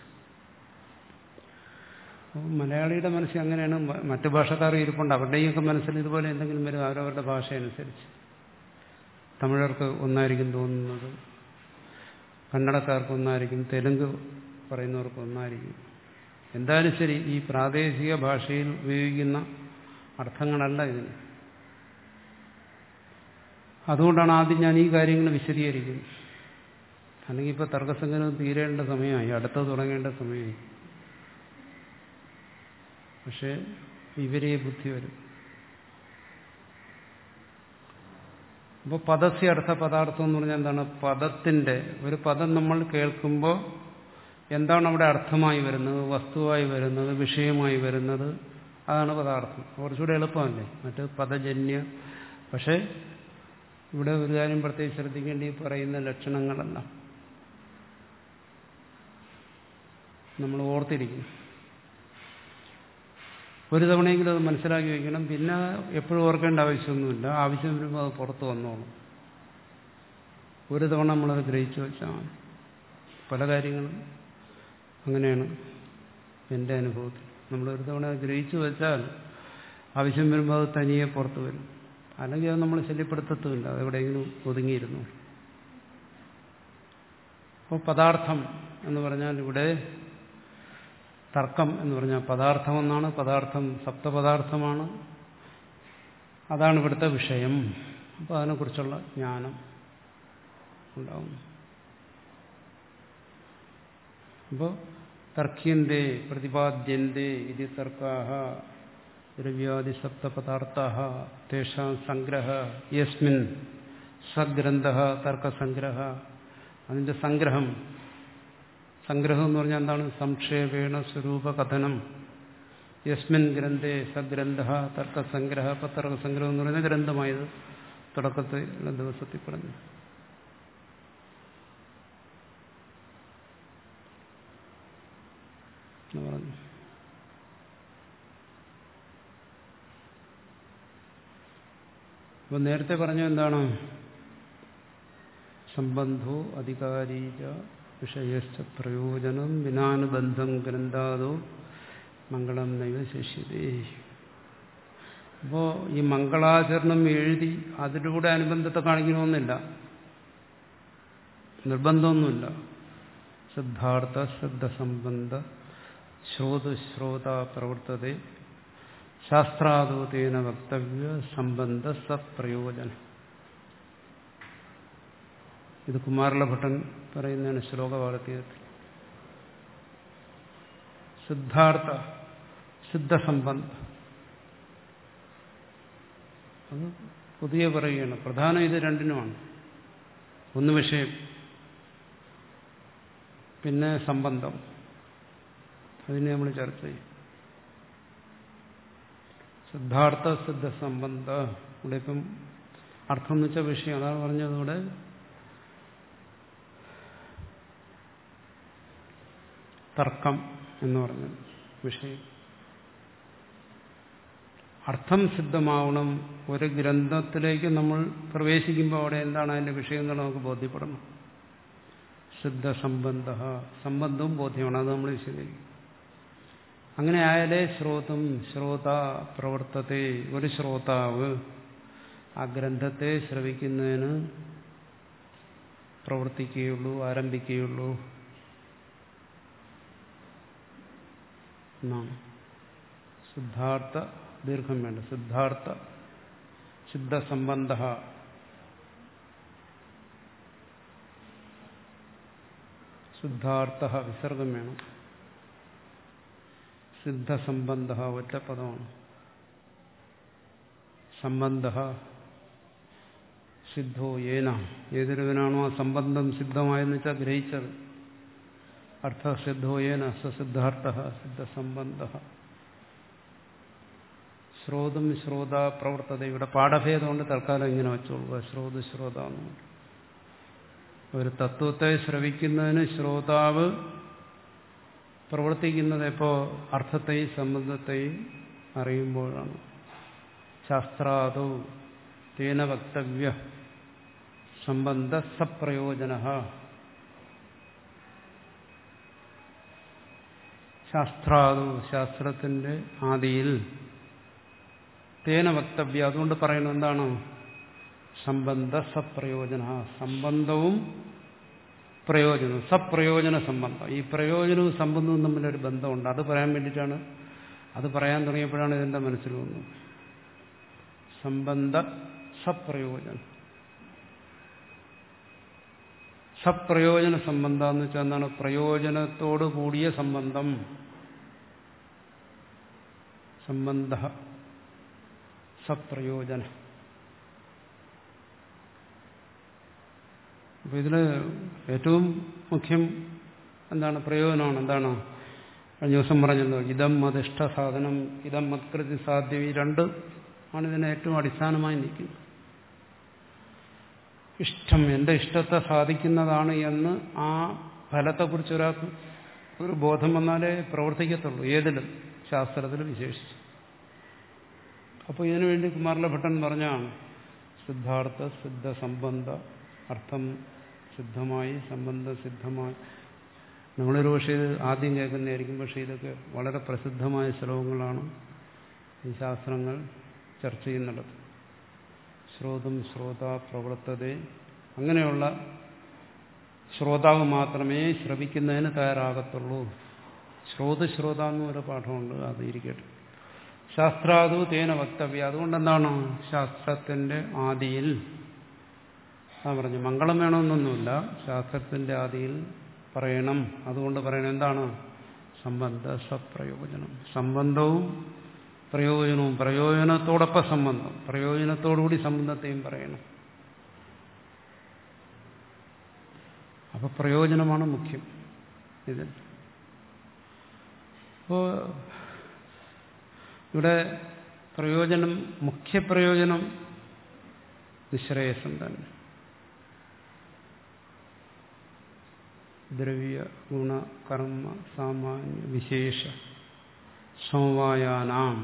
മലയാളിയുടെ മനസ്സിൽ അങ്ങനെയാണ്. മറ്റു ഭാഷക്കാർ ഇരിപ്പുണ്ട്, അവരുടെയൊക്കെ മനസ്സിൽ ഇതുപോലെ എന്തെങ്കിലും വരും അവരവരുടെ ഭാഷ അനുസരിച്ച്. തമിഴർക്ക് ഒന്നായിരിക്കും തോന്നുന്നത്, കന്നഡക്കാർക്ക് ഒന്നായിരിക്കും, തെലുങ്ക് പറയുന്നവർക്ക് ഒന്നായിരിക്കും. എന്തായാലും ശരി, ഈ പ്രാദേശിക ഭാഷയിൽ ഉപയോഗിക്കുന്ന അർത്ഥങ്ങളല്ല ഇതിന്. അതുകൊണ്ടാണ് ആദ്യം ഞാൻ ഈ കാര്യങ്ങൾ വിശദീകരിക്കുന്നത്. അല്ലെങ്കിൽ ഇപ്പോൾ തർക്കസംഗ്രഹം തീരേണ്ട സമയമായി, അടുത്ത് തുടങ്ങേണ്ട സമയമായി. പക്ഷേ ഇവരെ ബുദ്ധി വരും. അപ്പോൾ പദസ്യ അർത്ഥ പദാർത്ഥം എന്ന് പറഞ്ഞാൽ എന്താണ്? പദത്തിന്റെ ഒരു പദം നമ്മൾ കേൾക്കുമ്പോൾ എന്താണ് അവിടെ അർത്ഥമായി വരുന്നത്, വസ്തുവായി വരുന്നത്, വിഷയമായി വരുന്നത്, അതാണ് പദാർത്ഥം. കുറച്ചുകൂടെ എളുപ്പമല്ലേ മറ്റ് പദജന്യ. പക്ഷേ ഇവിടെ ഒരു കാര്യം പ്രത്യേകിച്ച് ശ്രദ്ധിക്കേണ്ടി പറയുന്ന ലക്ഷണങ്ങളല്ല നമ്മൾ ഓർത്തിരിക്കും. ഒരു തവണയെങ്കിലും അത് മനസ്സിലാക്കി വയ്ക്കണം. പിന്നെ എപ്പോഴും ഓർക്കേണ്ട ആവശ്യമൊന്നുമില്ല. ആവശ്യം വരുമ്പോൾ അത് പുറത്ത് വന്നോളും. ഒരു തവണ നമ്മളത് ഗ്രഹിച്ചു വെച്ചാൽ പല കാര്യങ്ങളും അങ്ങനെയാണ് എൻ്റെ അനുഭവത്തിൽ. നമ്മളൊരു തവണ ഗ്രഹിച്ചു വെച്ചാൽ ആവശ്യം വരുമ്പോൾ അത് തനിയെ പുറത്ത് വരും. അല്ലെങ്കിൽ അത് നമ്മൾ ശല്യപ്പെടുത്തത്തുമില്ല, അതെവിടെയെങ്കിലും ഒതുങ്ങിയിരുന്നു. അപ്പോൾ പദാർത്ഥം എന്ന് പറഞ്ഞാൽ ഇവിടെ തർക്കം എന്ന് പറഞ്ഞാൽ പദാർത്ഥം എന്നാണ്. പദാർത്ഥം സപ്തപദാർത്ഥമാണ്. അതാണ് ഇവിടുത്തെ വിഷയം. അപ്പോൾ അതിനെക്കുറിച്ചുള്ള ജ്ഞാനം ഉണ്ടാവും. അപ്പോൾ തർക്യന്തേ പ്രതിപാദ്യന്തേ ഇതി തർക്കാഹ ദ്രവ്യാദി സപ്തപദാർത്ഥാഃ തേഷാം സംഗ്രഹ യസ്മിൻ സഗ്രന്ഥഃ തർക്കസംഗ്രഹ. അതിന്റെ സംഗ്രഹം. സംഗ്രഹം എന്ന് പറഞ്ഞാൽ എന്താണ്? സംക്ഷേപേണ സ്വരൂപകഥനം. യസ്മിൻ ഗ്രന്ഥേ സഗ്രന്ഥഃ തർക്കസംഗ്രഹ. അപ്പം തർക്കസംഗ്രഹം എന്ന് പറയുന്ന ഗ്രന്ഥമായത് തുടക്കത്തിലുള്ള ദിവസത്തിൽ പറഞ്ഞു. പറഞ്ഞു അപ്പോൾ നേരത്തെ പറഞ്ഞ എന്താണ്? സംബന്ധോ അധികാരീച വിഷയശ്ച പ്രയോജനം വിനാനുബന്ധം ഗ്രന്ഥാദോ മംഗളം നൈവ ശിഷ്യതേ. അപ്പോൾ ഈ മംഗളാചരണം എഴുതി അതിലൂടെ അനുബന്ധത്തെ കാണിക്കണമെന്നില്ല, നിർബന്ധമൊന്നുമില്ല. സിദ്ധാർത്ഥ ശ്രദ്ധസംബന്ധ ശ്രോതശ്രോത പ്രവർത്തതേ ശാസ്ത്രാദോതേന വക്തവ്യ സംബന്ധ സപ്രയോജനം. ഇത് കുമാരലഭട്ടൻ പറയുന്നതാണ് ശ്ലോകവാർത്തീയത്തിൽ. സിദ്ധാർത്ഥ സിദ്ധസംബന്ധ അത് പുതിയ പറയുകയാണ്. പ്രധാനം ഇത് രണ്ടിനുമാണ്. ഒന്ന് വിഷയം, പിന്നെ സംബന്ധം. അതിനെ നമ്മൾ ചർച്ച ചെയ്യും. സിദ്ധാർത്ഥ സിദ്ധ സംബന്ധ. ഇവിടെ ഇപ്പം അർത്ഥം എന്ന് വെച്ചാൽ വിഷയം, അതാണ് പറഞ്ഞതിവിടെ തർക്കം എന്ന് പറഞ്ഞത് വിഷയം. അർത്ഥം സിദ്ധമാവണം. ഒരു ഗ്രന്ഥത്തിലേക്ക് നമ്മൾ പ്രവേശിക്കുമ്പോൾ അവിടെ എന്താണ് അതിന്റെ വിഷയം എന്നുള്ളത് നമുക്ക് ബോധ്യപ്പെടണം. സിദ്ധ സംബന്ധ, സംബന്ധവും ബോധ്യമാണ്. അത് നമ്മൾ വിശദീകരിക്കും. അങ്ങനെ ആയാലേ ശ്രോതും ശ്രോത പ്രവർത്തത്തെ, ഒരു ശ്രോതാവ് ആ ഗ്രന്ഥത്തെ ശ്രവിക്കുന്നതിന് പ്രവർത്തിക്കുകയുള്ളൂ, ആരംഭിക്കുകയുള്ളൂ എന്നാണ്. സിദ്ധാർത്ഥ ദീർഘം വേണ്ട. സിദ്ധാർത്ഥ സിദ്ധസംബന്ധ സിദ്ധാർത്ഥ വിസർഗം വേണം. സിദ്ധസംബന്ധ ഒറ്റ പദമാണ്. സംബന്ധ സിദ്ധോ ഏന, ഏതൊരുവനാണോ ആ സംബന്ധം സിദ്ധമായെന്ന് വെച്ചാൽ ഗ്രഹിച്ചത്, അർത്ഥസിദ്ധോ ഏന സസിദ്ധാർത്ഥ സിദ്ധസംബന്ധ. ശ്രോതും ശ്രോത പ്രവർത്തത. ഇവിടെ പാഠഭേദം കൊണ്ട് തൽക്കാലം ഇങ്ങനെ വെച്ചോളുക, ശ്രോത് ശ്രോത എന്ന്. ഒരു തത്വത്തെ ശ്രവിക്കുന്നതിന് ശ്രോതാവ് പ്രവർത്തിക്കുന്നത് എപ്പോൾ? അർത്ഥത്തെയും സംബന്ധത്തെയും അറിയുമ്പോഴാണ്. ശാസ്ത്രാദോ തേന വക്തവ്യ സംബന്ധ സപ്രയോജന. ശാസ്ത്രാദോ ശാസ്ത്രത്തിന്റെ ആദിയിൽ തേന വക്തവ്യ അതുകൊണ്ട് പറയുന്നത് എന്താണ്? സംബന്ധ സപ്രയോജന. സംബന്ധവും പ്രയോജനവും, സപ്രയോജന സംബന്ധം. ഈ പ്രയോജനവും സംബന്ധവും തമ്മിലൊരു ബന്ധമുണ്ട്. അത് പറയാൻ വേണ്ടിയിട്ടാണ്, അത് പറയാൻ തുടങ്ങിയപ്പോഴാണ് ഇതിന്റെ മനസ്സിൽ വന്നത്. സംബന്ധ സപ്രയോജനം. സപ്രയോജന സംബന്ധം എന്ന് വെച്ചാൽ എന്താണ്? പ്രയോജനത്തോടു കൂടിയ സംബന്ധം. സംബന്ധ സപ്രയോജന. അപ്പൊ ഇതില് ഏറ്റവും മുഖ്യം എന്താണ്? പ്രയോജനമാണ്. എന്താണ്? കഴിഞ്ഞ ദിവസം പറഞ്ഞല്ലോ, ഇതം മതിഷ്ഠ സാധനം, ഇതം മത്കൃതി സാധ്യം. ഈ രണ്ട് ആണ് ഇതിനെ ഏറ്റവും അടിസ്ഥാനമായി നിൽക്കുന്നത്. ഇഷ്ടം, എന്റെ ഇഷ്ടത്തെ സാധിക്കുന്നതാണ് എന്ന് ആ ഫലത്തെക്കുറിച്ച് ഒരാൾക്ക് ഒരു ബോധം വന്നാലേ പ്രവർത്തിക്കത്തുള്ളൂ, ഏതിലും, ശാസ്ത്രത്തിലും വിശേഷിച്ച്. അപ്പോൾ ഇതിനു വേണ്ടി കുമാരലഭട്ടൻ പറഞ്ഞാണ് സിദ്ധാർത്ഥ സിദ്ധ സംബന്ധ, അർത്ഥം സിദ്ധമായി സംബന്ധം സിദ്ധമായി. നമ്മളൊരു പക്ഷേ ഇത് ആദ്യം കേൾക്കുന്നതായിരിക്കും, പക്ഷേ ഇതൊക്കെ വളരെ പ്രസിദ്ധമായ ശ്ലോകങ്ങളാണ് ഈ ശാസ്ത്രങ്ങൾ ചർച്ച ചെയ്യുന്നിടത്ത്. ശ്രോതും ശ്രോത പ്രവർത്തതേ. അങ്ങനെയുള്ള ശ്രോതാവ് മാത്രമേ ശ്രവിക്കുന്നതിന് തയ്യാറാകത്തുള്ളൂ. ശ്രോത ശ്രോത എന്നൊരു പാഠമുണ്ട്, അത് ഇരിക്കട്ടെ. ശാസ്ത്രാദു തേന വക്തവ്യ. അതുകൊണ്ടെന്താണ്? ശാസ്ത്രത്തിന്റെ ആദിയിൽ, ആ പറഞ്ഞു മംഗളം വേണമെന്നൊന്നുമില്ല, ശാസ്ത്രത്തിന്റെ ആദിയിൽ പറയണം. അതുകൊണ്ട് പറയണം എന്താണ്? സംബന്ധ സപ്രയോജനം. സംബന്ധവും പ്രയോജനവും, പ്രയോജനത്തോടൊപ്പം സംബന്ധം, പ്രയോജനത്തോടുകൂടി സംബന്ധത്തെയും പറയണം. അപ്പൊ പ്രയോജനമാണ് മുഖ്യം ഇതിൽ. അപ്പോ ഇവിടെ പ്രയോജനം, മുഖ്യപ്രയോജനം നിശ്രേയസം തന്നെ. ദ്രവ്യ ഗുണ കർമ്മ സാമാന്യ വിശേഷ സമവായാനാം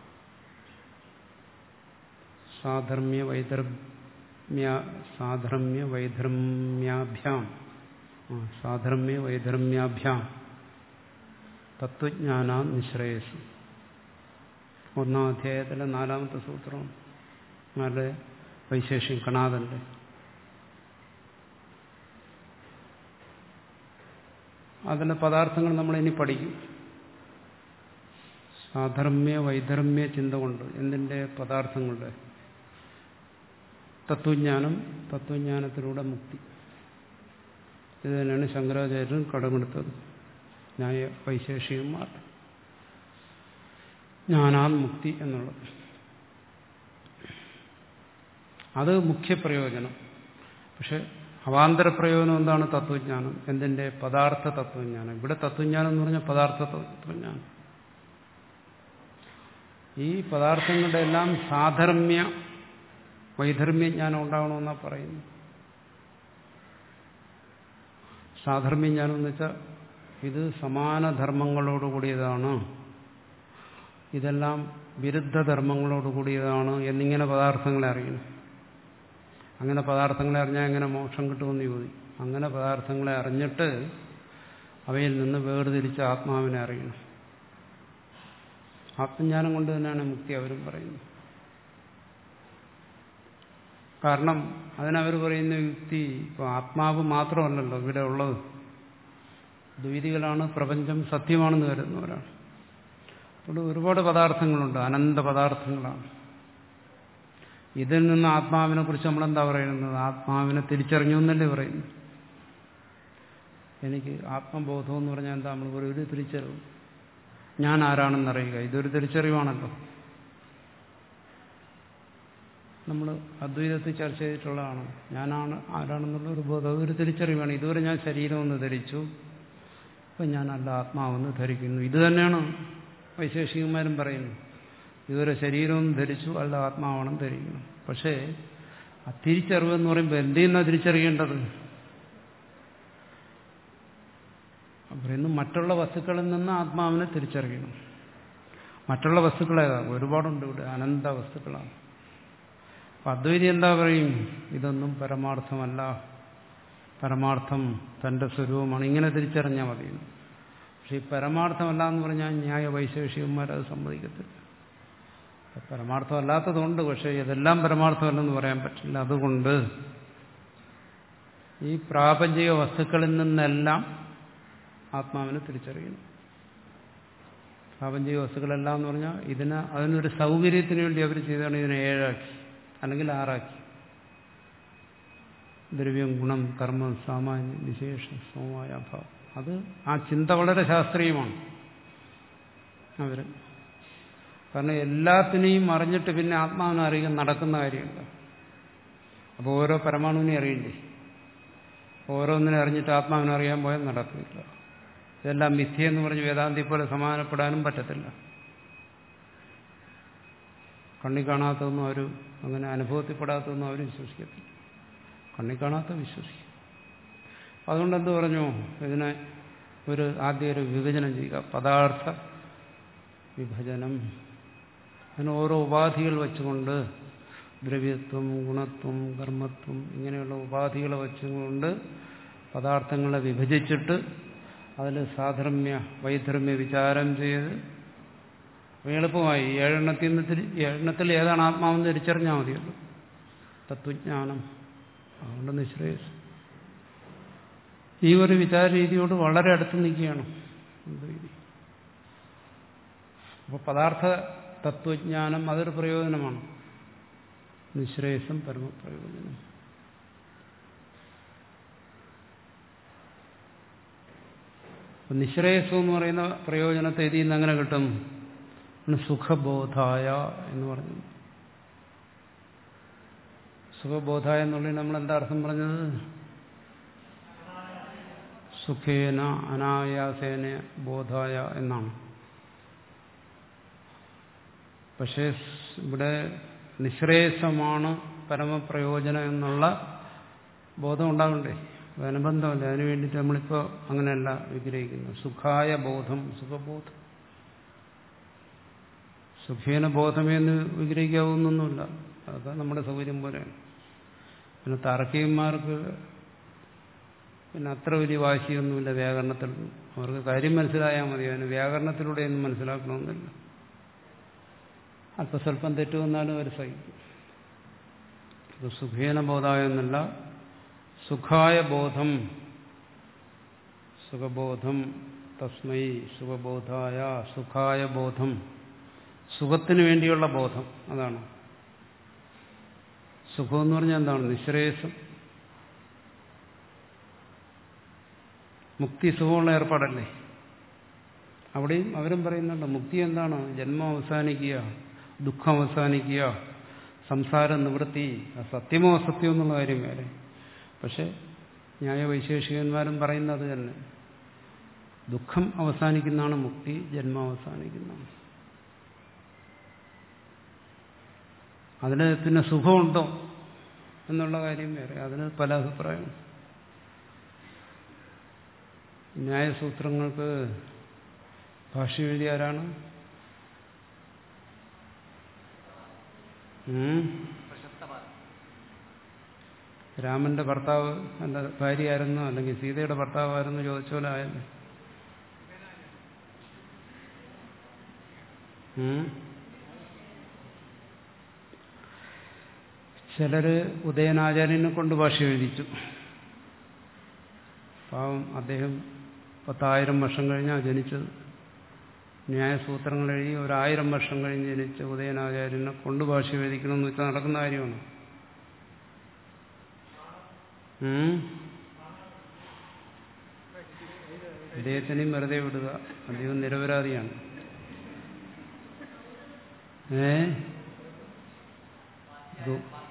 സാധർമ്മ്യ വൈധർമ്മ്യ സാധർമ്മ്യ വൈധർമ്മ്യാഭ്യാം സാധർമ്മ്യ വൈധർമ്മ്യാഭ്യാം തത്വജ്ഞാനാം നിശ്രേയസം. ഒന്നാം അധ്യായത്തിലെ നാലാമത്തെ സൂത്രം, നല്ല വൈശേഷ്യം കണാദന്റെ. അതിലെ പദാർത്ഥങ്ങൾ നമ്മളിനി പഠിക്കും. സാധർമ്മ്യ വൈധർമ്മ്യ ചിന്ത കൊണ്ട് എന്തിൻ്റെ? പദാർത്ഥങ്ങളുടെ. തത്വജ്ഞാനം, തത്വജ്ഞാനത്തിലൂടെ മുക്തി. ഇത് തന്നെയാണ് ശങ്കരാചാര്യൻ കടമെടുത്തത്. ന്യായ വൈശേഷികന്മാർ ജ്ഞാനാൽ മുക്തി എന്നുള്ളത്. അത് മുഖ്യപ്രയോജനം. പക്ഷെ അവാന്തര പ്രയോജനം എന്താണ്? തത്വജ്ഞാനം. എന്തിൻ്റെ? പദാർത്ഥ തത്വജ്ഞാനം. ഇവിടെ തത്വജ്ഞാനം എന്ന് പറഞ്ഞാൽ പദാർത്ഥ തത്വജ്ഞാനം. ഈ പദാർത്ഥങ്ങളുടെ എല്ലാം സാധർമ്മ്യ വൈധർമ്മ്യ ജ്ഞാനം ഉണ്ടാകണമെന്നാണ് പറയുന്നത്. സാധർമ്മ്യ ജ്ഞാനം എന്ന് വെച്ചാൽ ഇത് സമാനധർമ്മങ്ങളോടുകൂടിയതാണ്, ഇതെല്ലാം വിരുദ്ധ ധർമ്മങ്ങളോടുകൂടിയതാണ് എന്നിങ്ങനെ പദാർത്ഥങ്ങളെ അറിയണം. അങ്ങനെ പദാർത്ഥങ്ങളെ അറിഞ്ഞാൽ എങ്ങനെ മോക്ഷം കിട്ടുമെന്ന് ചോദിക്കും. അങ്ങനെ പദാർത്ഥങ്ങളെ അറിഞ്ഞിട്ട് അവയിൽ നിന്ന് വേർതിരിച്ച് ആത്മാവിനെ അറിയണം. ആത്മജ്ഞാനം കൊണ്ട് തന്നെയാണ് മുക്തി അവരും പറയുന്നത്. കാരണം അതിനവർ പറയുന്ന യുക്തി, ഇപ്പോൾ ആത്മാവ് മാത്രമല്ലല്ലോ ഇവിടെ ഉള്ളത്, ദ്വൈതികളാണ്, പ്രപഞ്ചം സത്യമാണെന്ന് കരുതുന്നവരാണ്. അപ്പോൾ ഒരുപാട് പദാർത്ഥങ്ങളുണ്ട്, അനന്ത പദാർത്ഥങ്ങളാണ്. ഇതിൽ നിന്ന് ആത്മാവിനെ കുറിച്ച് നമ്മളെന്താ പറയുന്നത്? ആത്മാവിനെ തിരിച്ചറിഞ്ഞു എന്നല്ലേ പറയുന്നു. എനിക്ക് ആത്മബോധം എന്ന് പറഞ്ഞാൽ എന്താ? നമ്മൾ ഒരു തിരിച്ചറിവ്, ഞാൻ ആരാണെന്നറിയുക, ഇതൊരു തിരിച്ചറിവാണല്ലോ. നമ്മൾ അദ്വൈതത്തിൽ ചർച്ച ചെയ്തിട്ടുള്ളതാണ്. ഞാനാണ് ആരാണെന്നുള്ള ഒരു ബോധം, അതൊരു തിരിച്ചറിവാണ്. ഇതുവരെ ഞാൻ ശരീരമെന്ന് ധരിച്ചു, അപ്പം ഞാനല്ല ആത്മാവെന്ന് ധരിക്കുന്നു. ഇത് തന്നെയാണ് വൈശേഷികന്മാരും പറയുന്നു. ഇതുവരെ ശരീരമെന്ന് ധരിച്ചു, അല്ല ആത്മാവാണെന്ന് ധരിക്കുന്നു. പക്ഷേ ആ തിരിച്ചറിവെന്ന് പറയുമ്പോൾ എന്തെന്നാണ് തിരിച്ചറിയേണ്ടത്? പറയുന്നു മറ്റുള്ള വസ്തുക്കളിൽ നിന്ന് ആത്മാവിനെ തിരിച്ചറിയണം. മറ്റുള്ള വസ്തുക്കളേതാണ്, ഒരുപാടുണ്ട് ഇവിടെ, അനന്ത വസ്തുക്കളാണ്. അപ്പം അദ്വൈതി എന്താ പറയും? ഇതൊന്നും പരമാർത്ഥമല്ല, പരമാർത്ഥം തന്റെ സ്വരൂപമാണ്, ഇങ്ങനെ തിരിച്ചറിഞ്ഞാൽ മതി. പക്ഷെ ഈ പരമാർത്ഥമല്ല എന്ന് പറഞ്ഞാൽ ന്യായ വൈശേഷികന്മാരത് സമ്മതിക്കത്തില്ല. പരമാർത്ഥമല്ലാത്തതുകൊണ്ട്, പക്ഷേ ഇതെല്ലാം പരമാർത്ഥമല്ലെന്ന് പറയാൻ പറ്റില്ല. അതുകൊണ്ട് ഈ പ്രാപഞ്ചിക വസ്തുക്കളിൽ നിന്നെല്ലാം ആത്മാവിനെ തിരിച്ചറിയണം. പ്രാപഞ്ചിക വസ്തുക്കളെല്ലാം എന്ന് പറഞ്ഞാൽ ഇതിന് അതിനൊരു സൗകര്യത്തിന് വേണ്ടി അവർ ചെയ്താണ് ഇതിനെ ഏഴാക്കി അല്ലെങ്കിൽ ആറാക്കി. ദ്രവ്യം, ഗുണം, കർമ്മം, സാമാന്യം, വിശേഷം, സമവായ, അഭാവം. അത് ആ ചിന്ത വളരെ ശാസ്ത്രീയമാണ് അവർ. കാരണം എല്ലാത്തിനെയും അറിഞ്ഞിട്ട് പിന്നെ ആത്മാവിനെ അറിയാൻ നടക്കുന്ന കാര്യമുണ്ട്. അപ്പോൾ ഓരോ പരമാണുവിനെ അറിയണ്ടേ? ഓരോന്നിനെ അറിഞ്ഞിട്ട് ആത്മാവിനെ അറിയാൻ പോയാൽ നടക്കില്ല. ഇതെല്ലാം മിഥ്യയെന്ന് പറഞ്ഞ് വേദാന്തി പോലെ സമാധാനപ്പെടാനും പറ്റത്തില്ല. കണ്ണി കാണാത്തതൊന്നും അവർ അങ്ങനെ അനുഭവത്തിൽപ്പെടാത്തതൊന്നും അവർ വിശ്വസിക്കത്തില്ല. കണ്ണി കാണാത്ത വിശ്വസിക്കും. അതുകൊണ്ട് എന്ത് പറഞ്ഞു? ഇതിനെ ഒരു ആദ്യം ഒരു വിഭജനം ചെയ്യുക, പദാർത്ഥ വിഭജനം. അതിന് ഓരോ ഉപാധികൾ വെച്ചുകൊണ്ട് ദ്രവ്യത്വം, ഗുണത്വം, കർമ്മത്വം ഇങ്ങനെയുള്ള ഉപാധികളെ വെച്ചുകൊണ്ട് പദാർത്ഥങ്ങളെ വിഭജിച്ചിട്ട് അതിൽ സാധർമ്മ്യ വൈധർമ്മ്യ വിചാരം ചെയ്ത് എളുപ്പമായി ഏഴെണ്ണത്തിൽ നിന്ന് ഏഴെണ്ണത്തിൽ ഏതാണ് ആത്മാവെന്ന് തിരിച്ചറിഞ്ഞാൽ മതിയല്ലോ. തത്വജ്ഞാനം. അതുകൊണ്ട് നിശ്രേയസ് ഈ ഒരു വിചാര രീതിയോട് വളരെ അടുത്ത് നിൽക്കുകയാണ്. അപ്പോൾ പദാർത്ഥ തത്വജ്ഞാനം അതൊരു പ്രയോജനമാണ്. നിശ്രേയസം പരമപ്രയോജനം. നിശ്രേയസം എന്ന് പറയുന്ന പ്രയോജനത്തെ ഇതിൽ നിന്ന് എങ്ങനെ കിട്ടും? സുഖബോധായ എന്ന് പറഞ്ഞു. സുഖബോധായ എന്നുള്ളതിന് നമ്മൾ എന്താ അർത്ഥം പറഞ്ഞത്? സുഖേന അനായാസേന ബോധായ എന്നാണ്. പക്ഷേ ഇവിടെ നിശ്രേയസമാണ് പരമപ്രയോജനം എന്നുള്ള ബോധം ഉണ്ടാകണ്ടേ? അനുബന്ധമല്ല. അതിനു വേണ്ടിയിട്ട് നമ്മളിപ്പോൾ അങ്ങനെയല്ല വിഗ്രഹിക്കുന്നു. സുഖായ ബോധം, സുഖബോധം. സുഖേന ബോധമേന്ന് വിഗ്രഹിക്കാവുന്നൊന്നുമില്ല. അതൊക്കെ നമ്മുടെ സൗകര്യം പോലെയാണ്. പിന്നെ താർക്കികന്മാർക്ക് പിന്നെ അത്ര വലിയ വാശിയൊന്നുമില്ല വ്യാകരണത്തിൽ. അവർക്ക് കാര്യം മനസ്സിലായാൽ മതി. അതിന് വ്യാകരണത്തിലൂടെയൊന്നും മനസ്സിലാക്കണമെന്നില്ല. അല്പസ്വല്പം തെറ്റുവന്നാലും അവർ സഹിക്കും. അത് സുഖേന ബോധായ എന്നല്ല, സുഖായ ബോധം, സുഖബോധം, തസ്മൈ സുഖബോധായ സുഖായ ബോധം, സുഖത്തിന് വേണ്ടിയുള്ള ബോധം. അതാണ് സുഖം എന്ന് പറഞ്ഞാൽ എന്താണ്? നിശ്രേയസം. മുക്തി സുഖമുള്ള ഏർപ്പാടല്ലേ? അവിടെയും അവരും പറയുന്നുണ്ട് മുക്തി എന്താണ്? ജന്മം അവസാനിക്കുക, ദുഃഖം അവസാനിക്കുക, സംസാര നിവൃത്തി. സത്യമോ അസത്യമോ എന്നുള്ള കാര്യം വേറെ. പക്ഷെ ന്യായവൈശേഷികന്മാരും പറയുന്നത് തന്നെ ദുഃഖം അവസാനിക്കുന്നതാണ് മുക്തി, ജന്മം അവസാനിക്കുന്നതാണ്. അതിന് പിന്നെ സുഖമുണ്ടോ എന്നുള്ള കാര്യം വേറെ. അതിന് പല അഭിപ്രായം. ന്യായസൂത്രങ്ങൾക്ക് ഭാഷ്യം എഴുതിയ ആരാണ്? രാമന്റെ ഭർത്താവ് എന്താ ഭാര്യയായിരുന്നു, അല്ലെങ്കിൽ സീതയുടെ ഭർത്താവായിരുന്നു ചോദിച്ച പോലെ ആയല്ലോ. ചിലര് ഉദയനാചാര്യനെ കൊണ്ട് ഭാഷ്യം എഴുതിച്ചു. പാവം അദ്ദേഹം പത്തായിരം വർഷം കഴിഞ്ഞാണ് ജനിച്ചത്. ന്യായസൂത്രങ്ങൾ എഴുതി ഒരായിരം വർഷം കഴിഞ്ഞ് ജനിച്ച ഉദയനാചാര്യനെ കൊണ്ട് ഭാഷ്യം എഴുതിക്കണമെന്ന് വെച്ചാൽ നടക്കുന്ന കാര്യമാണ്. അദ്ദേഹത്തിനെയും വെറുതെ വിടുക. അദ്ദേഹം നിരപരാധിയാണ്. ഏ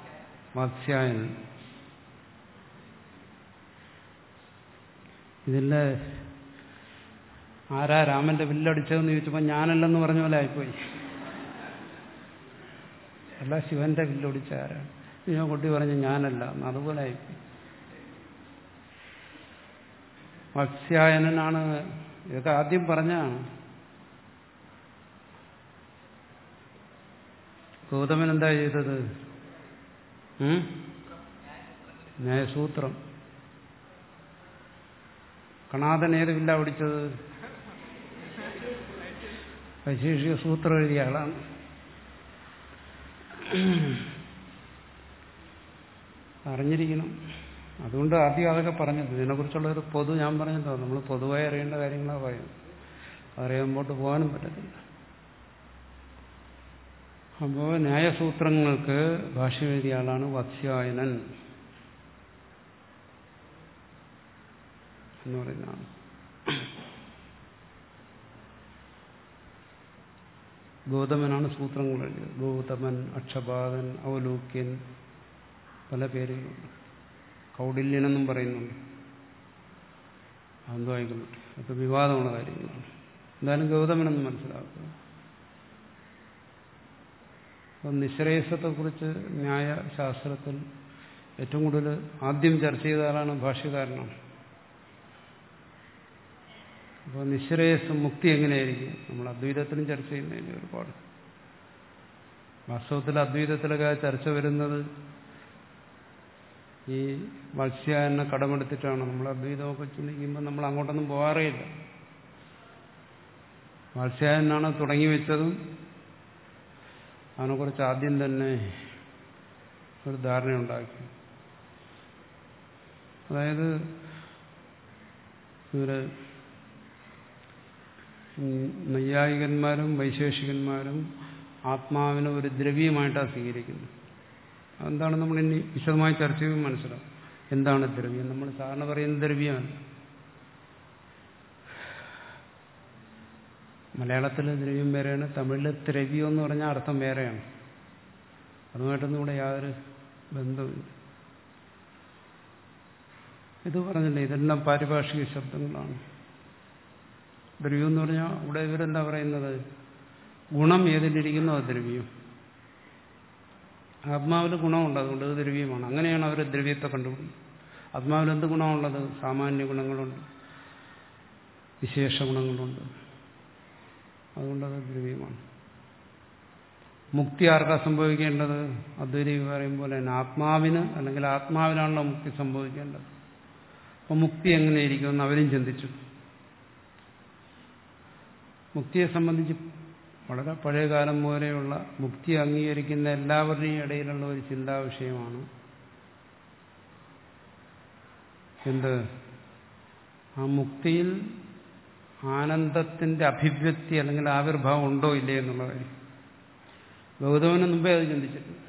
വാത്സ്യായനൻ. ഇതിൻ്റെ ആരാ രാമന്റെ വില്ലടിച്ചതെന്ന് ചോദിച്ചപ്പോൾ ഞാനല്ലെന്ന് പറഞ്ഞ പോലെ ആയിപ്പോയി. അല്ല, ശിവന്റെ വില്ലൊടിച്ച ആരാണ്? ഞാൻ കുട്ടി പറഞ്ഞു ഞാനല്ല, അതുപോലെ ആയിപ്പോയി. വാത്സ്യായനനാണ് ഇതൊക്കെ ആദ്യം പറഞ്ഞാണ്. ഗൗതമൻ എന്താ ചെയ്തത്? ന്യായസൂത്രം. കണാദൻ ഏത് വില്ല ഓടിച്ചത്? വൈശേഷിക സൂത്രം എഴുതിയ ആളാണ്. അറിഞ്ഞിരിക്കണം. അതുകൊണ്ട് ആദ്യം അതൊക്കെ പറഞ്ഞത്. ഇതിനെക്കുറിച്ചുള്ള ഒരു പൊതു ഞാൻ പറഞ്ഞല്ലോ, നമ്മൾ പൊതുവായി അറിയേണ്ട കാര്യങ്ങളാണ് പറയുന്നത്. അറിയാൻ മുമ്പോട്ട് പോകാനും പറ്റത്തില്ല. അപ്പോൾ ന്യായസൂത്രങ്ങൾക്ക് ഭാഷ്യം എഴുതിയ ആളാണ് വാത്സ്യായനൻ എന്ന് പറയുന്നതാണ്. ഗൗതമനാണ് സൂത്രങ്ങൾ എഴുതിയത്. ഗൗതമൻ, അക്ഷപാദൻ, ഔലൂക്യൻ, പല പേരുകളുണ്ട്. കൗടില്യനെന്നും പറയുന്നുണ്ട്. അതെന്തോ ആയിക്കൊള്ളട്ടെ, അതൊക്കെ വിവാദമുള്ള കാര്യങ്ങളാണ്. എന്തായാലും ഗൗതമനെന്ന് മനസ്സിലാക്കുക. അപ്പം നിശ്രേയസത്തെക്കുറിച്ച് ന്യായശാസ്ത്രത്തിൽ ഏറ്റവും കൂടുതൽ ആദ്യം ചർച്ച ചെയ്ത ആളാണ് ഭാഷ്യകാരനാണ്. അപ്പോൾ നിശ്രേയസ് മുക്തി എങ്ങനെയായിരിക്കും? നമ്മൾ അദ്വൈതത്തിലും ചർച്ച ചെയ്യുന്നതിന് ഒരുപാട്. വാസ്തവത്തിൽ അദ്വൈതത്തിലൊക്കെ ചർച്ച വരുന്നത് ഈ വാത്സ്യായനെ കടമെടുത്തിട്ടാണ്. നമ്മൾ അദ്വൈതമൊക്കെ ചിന്തിക്കുമ്പോൾ നമ്മൾ അങ്ങോട്ടൊന്നും പോകാറേയില്ല. വാത്സ്യായനാണ് തുടങ്ങി വെച്ചതും അതിനെക്കുറിച്ച് ആദ്യം തന്നെ ഒരു ധാരണയുണ്ടാക്കി. അതായത് ഇവര് നൈയായികന്മാരും വൈശേഷികന്മാരും ആത്മാവിനെ ഒരു ദ്രവ്യമായിട്ടാണ് സ്വീകരിക്കുന്നത്. അതെന്താണ് നമ്മൾ ഇനി വിശദമായി ചർച്ച ചെയ്യുമ്പോൾ മനസ്സിലാവും. എന്താണ് ദ്രവ്യം? നമ്മൾ സാധാരണ പറയുന്ന ദ്രവ്യമല്ല. മലയാളത്തിൽ ദ്രവ്യം വേറെയാണ്, തമിഴിൽ ദ്രവ്യം എന്ന് പറഞ്ഞാൽ അർത്ഥം വേറെയാണ്. അതുമായിട്ടൊന്നും ഇവിടെ യാതൊരു ബന്ധവുമില്ല. ഇത് പറഞ്ഞില്ലേ, ഇതെല്ലാം പാരിഭാഷിക ശബ്ദങ്ങളാണ്. ദ്രവ്യം എന്ന് പറഞ്ഞാൽ ഇവിടെ ഇവരെന്താ പറയുന്നത്? ഗുണം ഏതിലിരിക്കുന്നോ അത് ദ്രവ്യം. ആത്മാവിൽ ഗുണമുണ്ട്, അതുകൊണ്ട് അത് ദ്രവ്യമാണ്. അങ്ങനെയാണ് അവർ ദ്രവ്യത്തെ കണ്ടുപിടിക്കുന്നത്. ആത്മാവിൽ എന്ത് ഗുണമുള്ളത്? സാമാന്യ ഗുണങ്ങളുണ്ട്, വിശേഷ ഗുണങ്ങളുണ്ട്, അതുകൊണ്ടത് ദ്രവ്യമാണ്. മുക്തി ആർക്കാ സംഭവിക്കേണ്ടത്? അദ്വൈതി പറയും പോലെ തന്നെ ആത്മാവിന്, അല്ലെങ്കിൽ ആത്മാവിനാണല്ലോ മുക്തി സംഭവിക്കേണ്ടത്. അപ്പം മുക്തി എങ്ങനെയിരിക്കുമെന്ന് അവരും ചിന്തിച്ചു. മുക്തിയെ സംബന്ധിച്ച് വളരെ പഴയ കാലം പോലെയുള്ള മുക്തി അംഗീകരിക്കുന്ന എല്ലാവരുടെയും ഇടയിലുള്ള ഒരു ചിന്താ വിഷയമാണ് എന്ത്? ആ മുക്തിയിൽ ആനന്ദത്തിന്റെ അഭിവ്യക്തി അല്ലെങ്കിൽ ആവിർഭാവം ഉണ്ടോ ഇല്ലേ എന്നുള്ള കാര്യം. ഗൗതമന് മുമ്പേ അത് ചിന്തിച്ചിട്ടുണ്ട്.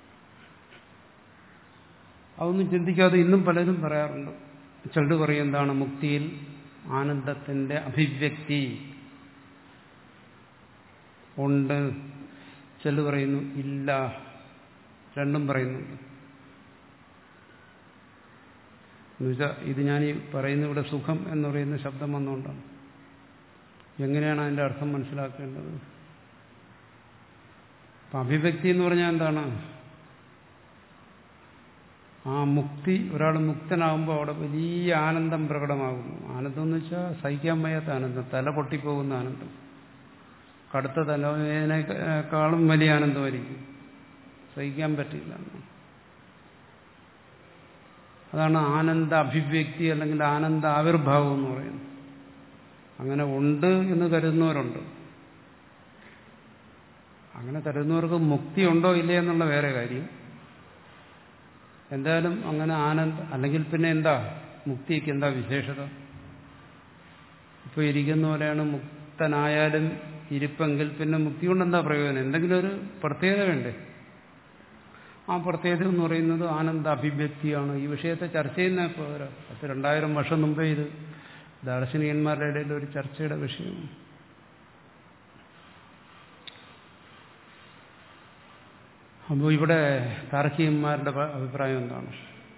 അതൊന്നും ചിന്തിക്കാതെ ഇന്നും പലരും പറയാറുണ്ട്. ചിലർ പറയും എന്താണ് മുക്തിയിൽ ആനന്ദത്തിന്റെ അഭിവ്യക്തി ഉണ്ട്, ചിലർ പറയുന്നു ഇല്ല, രണ്ടും പറയുന്നുണ്ട്. എന്നുവെച്ചാൽ ഇത് ഞാൻ ഈ പറയുന്ന ഇവിടെ സുഖം എന്ന് പറയുന്ന ശബ്ദം വന്നുകൊണ്ടാണ്. എങ്ങനെയാണ് അതിൻ്റെ അർത്ഥം മനസ്സിലാക്കേണ്ടത്? അപ്പം അഭിവ്യക്തി എന്ന് പറഞ്ഞാൽ എന്താണ്? ആ മുക്തി, ഒരാൾ മുക്തനാകുമ്പോൾ അവിടെ വലിയ ആനന്ദം പ്രകടമാകുന്നു. ആനന്ദം എന്ന് വെച്ചാൽ സഹിക്കാൻ വയ്യാത്ത ആനന്ദം, തല പൊട്ടിപ്പോകുന്ന ആനന്ദം, കടുത്ത തലവേദനേക്കാളും വലിയ ആനന്ദമായിരിക്കും, സഹിക്കാൻ പറ്റില്ല. അതാണ് ആനന്ദ അഭിവ്യക്തി അല്ലെങ്കിൽ ആനന്ദ ആവിർഭാവം എന്ന് പറയുന്നത്. അങ്ങനെ ഉണ്ട് എന്ന് കരുതുന്നവരുണ്ട്. അങ്ങനെ കരുതുന്നവർക്ക് മുക്തി ഉണ്ടോ ഇല്ലേ എന്നുള്ള വേറെ കാര്യം. എന്തായാലും അങ്ങനെ ആനന്ദ, അല്ലെങ്കിൽ പിന്നെ എന്താ മുക്തിക്ക് എന്താ വിശേഷത? ഇപ്പോൾ ഇരിക്കുന്ന പോലെയാണ് മുക്തനായാലും ഇരിപ്പെങ്കിൽ പിന്നെ മുക്തി കൊണ്ട് എന്താ പ്രയോജനം? എന്തെങ്കിലും ഒരു പ്രത്യേകത വേണ്ടേ? ആ പ്രത്യേകത എന്ന് പറയുന്നത് ആനന്ദ അഭിവ്യക്തിയാണ്. ഈ വിഷയത്തെ ചർച്ച ചെയ്യുന്ന ഇപ്പോൾ പത്ത് രണ്ടായിരം വർഷം മുമ്പേ ഇത് ദാർശനികന്മാരുടെ ഇടയിൽ ഒരു ചർച്ചയുടെ വിഷയമാണ്. അപ്പോൾ ഇവിടെ താർക്കികന്മാരുടെ അഭിപ്രായം എന്താണ്?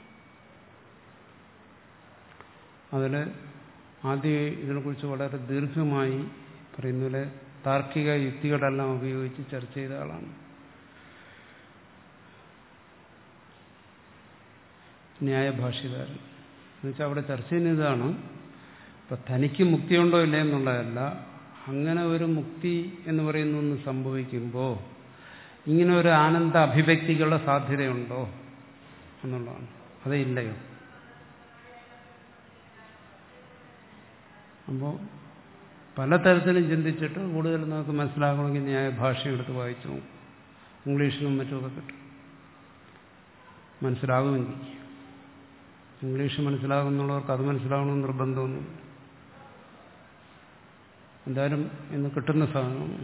അതിൽ ആദ്യം ഇതിനെക്കുറിച്ച് വളരെ ദീർഘമായി പറയുന്നതിലെ താർക്കിക യുക്തികളെല്ലാം ഉപയോഗിച്ച് ചർച്ച ചെയ്ത ആളാണ്. ന്യായഭാഷ്യകാരൻ എന്നുവെച്ചാൽ അവിടെ ചർച്ച ചെയ്യുന്നതാണ്, ഇപ്പം തനിക്ക് മുക്തിയുണ്ടോ ഇല്ലേ എന്നുള്ളതല്ല, അങ്ങനെ ഒരു മുക്തി എന്ന് പറയുന്ന ഒന്ന് സംഭവിക്കുമ്പോൾ ഇങ്ങനെ ഒരു ആനന്ദ അഭിവ്യക്തികളുടെ സാധ്യതയുണ്ടോ എന്നുള്ളതാണ്. അതേ ഇല്ലയോ? അപ്പോൾ പലതരത്തിലും ചിന്തിച്ചിട്ട് കൂടുതൽ നമുക്ക് മനസ്സിലാക്കണമെങ്കിൽ ന്യായഭാഷ എടുത്ത് വായിച്ചു, ഇംഗ്ലീഷിലും മറ്റുമൊക്കെ കിട്ടും, മനസ്സിലാകുമെങ്കിൽ. ഇംഗ്ലീഷ് മനസ്സിലാകുന്നുള്ളവർക്ക് അത് മനസ്സിലാകണമെന്ന് നിർബന്ധമൊന്നും. എന്തായാലും ഇന്ന് കിട്ടുന്ന സാധനം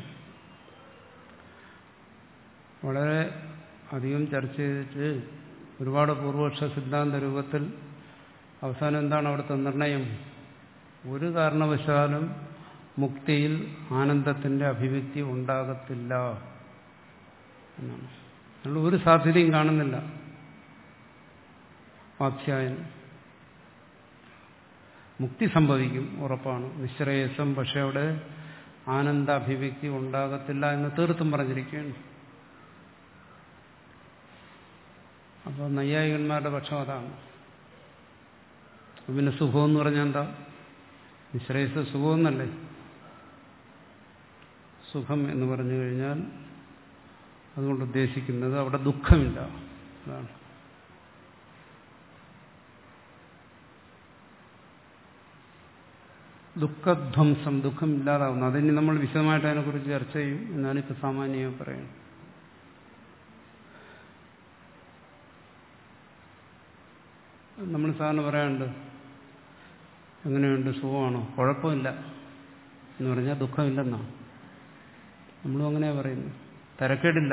വളരെ അധികം ചർച്ച ചെയ്തിട്ട് ഒരുപാട് പൂർവപക്ഷ സിദ്ധാന്ത രൂപത്തിൽ അവസാനം എന്താണ് അവിടുത്തെ നിർണയം? ഒരു കാരണവശാലും മുക്തിയിൽ ആനന്ദത്തിന്റെ അഭിവ്യക്തി ഉണ്ടാകത്തില്ല എന്നാണ്. നമ്മൾ ഒരു സാധ്യതയും കാണുന്നില്ല. വാത്സ്യായനം മുക്തി സംഭവിക്കും, ഉറപ്പാണ്, നിശ്രേയസം, പക്ഷെ അവിടെ ആനന്ദ അഭിവ്യക്തി ഉണ്ടാകത്തില്ല എന്ന് തീർത്തും പറഞ്ഞിരിക്കുകയാണ്. അപ്പോൾ നൈയായികന്മാരുടെ പക്ഷം അതാണ്. പിന്നെ സുഖം എന്ന് പറഞ്ഞാൽ എന്താ? നിശ്രേയസ സുഖമെന്നല്ലേ? സുഖം എന്ന് പറഞ്ഞു കഴിഞ്ഞാൽ അതുകൊണ്ട് ഉദ്ദേശിക്കുന്നത് അവിടെ ദുഃഖമില്ല, അതാണ്. ദുഃഖധ്വംസം, ദുഃഖം ഇല്ലാതാവുന്നു. അതിന് നമ്മൾ വിശദമായിട്ട് അതിനെക്കുറിച്ച് ചർച്ച ചെയ്യും. എന്നാലും ഇപ്പം സാമാന്യം പറയണം. നമ്മൾ സാധാരണ പറയാറുണ്ട്, എങ്ങനെയുണ്ട്, സുഖമാണോ? കുഴപ്പമില്ല എന്ന് പറഞ്ഞാൽ ദുഃഖമില്ലെന്നാണ്. നമ്മളും അങ്ങനെയാണ് പറയുന്നത്, തരക്കേടില്ല.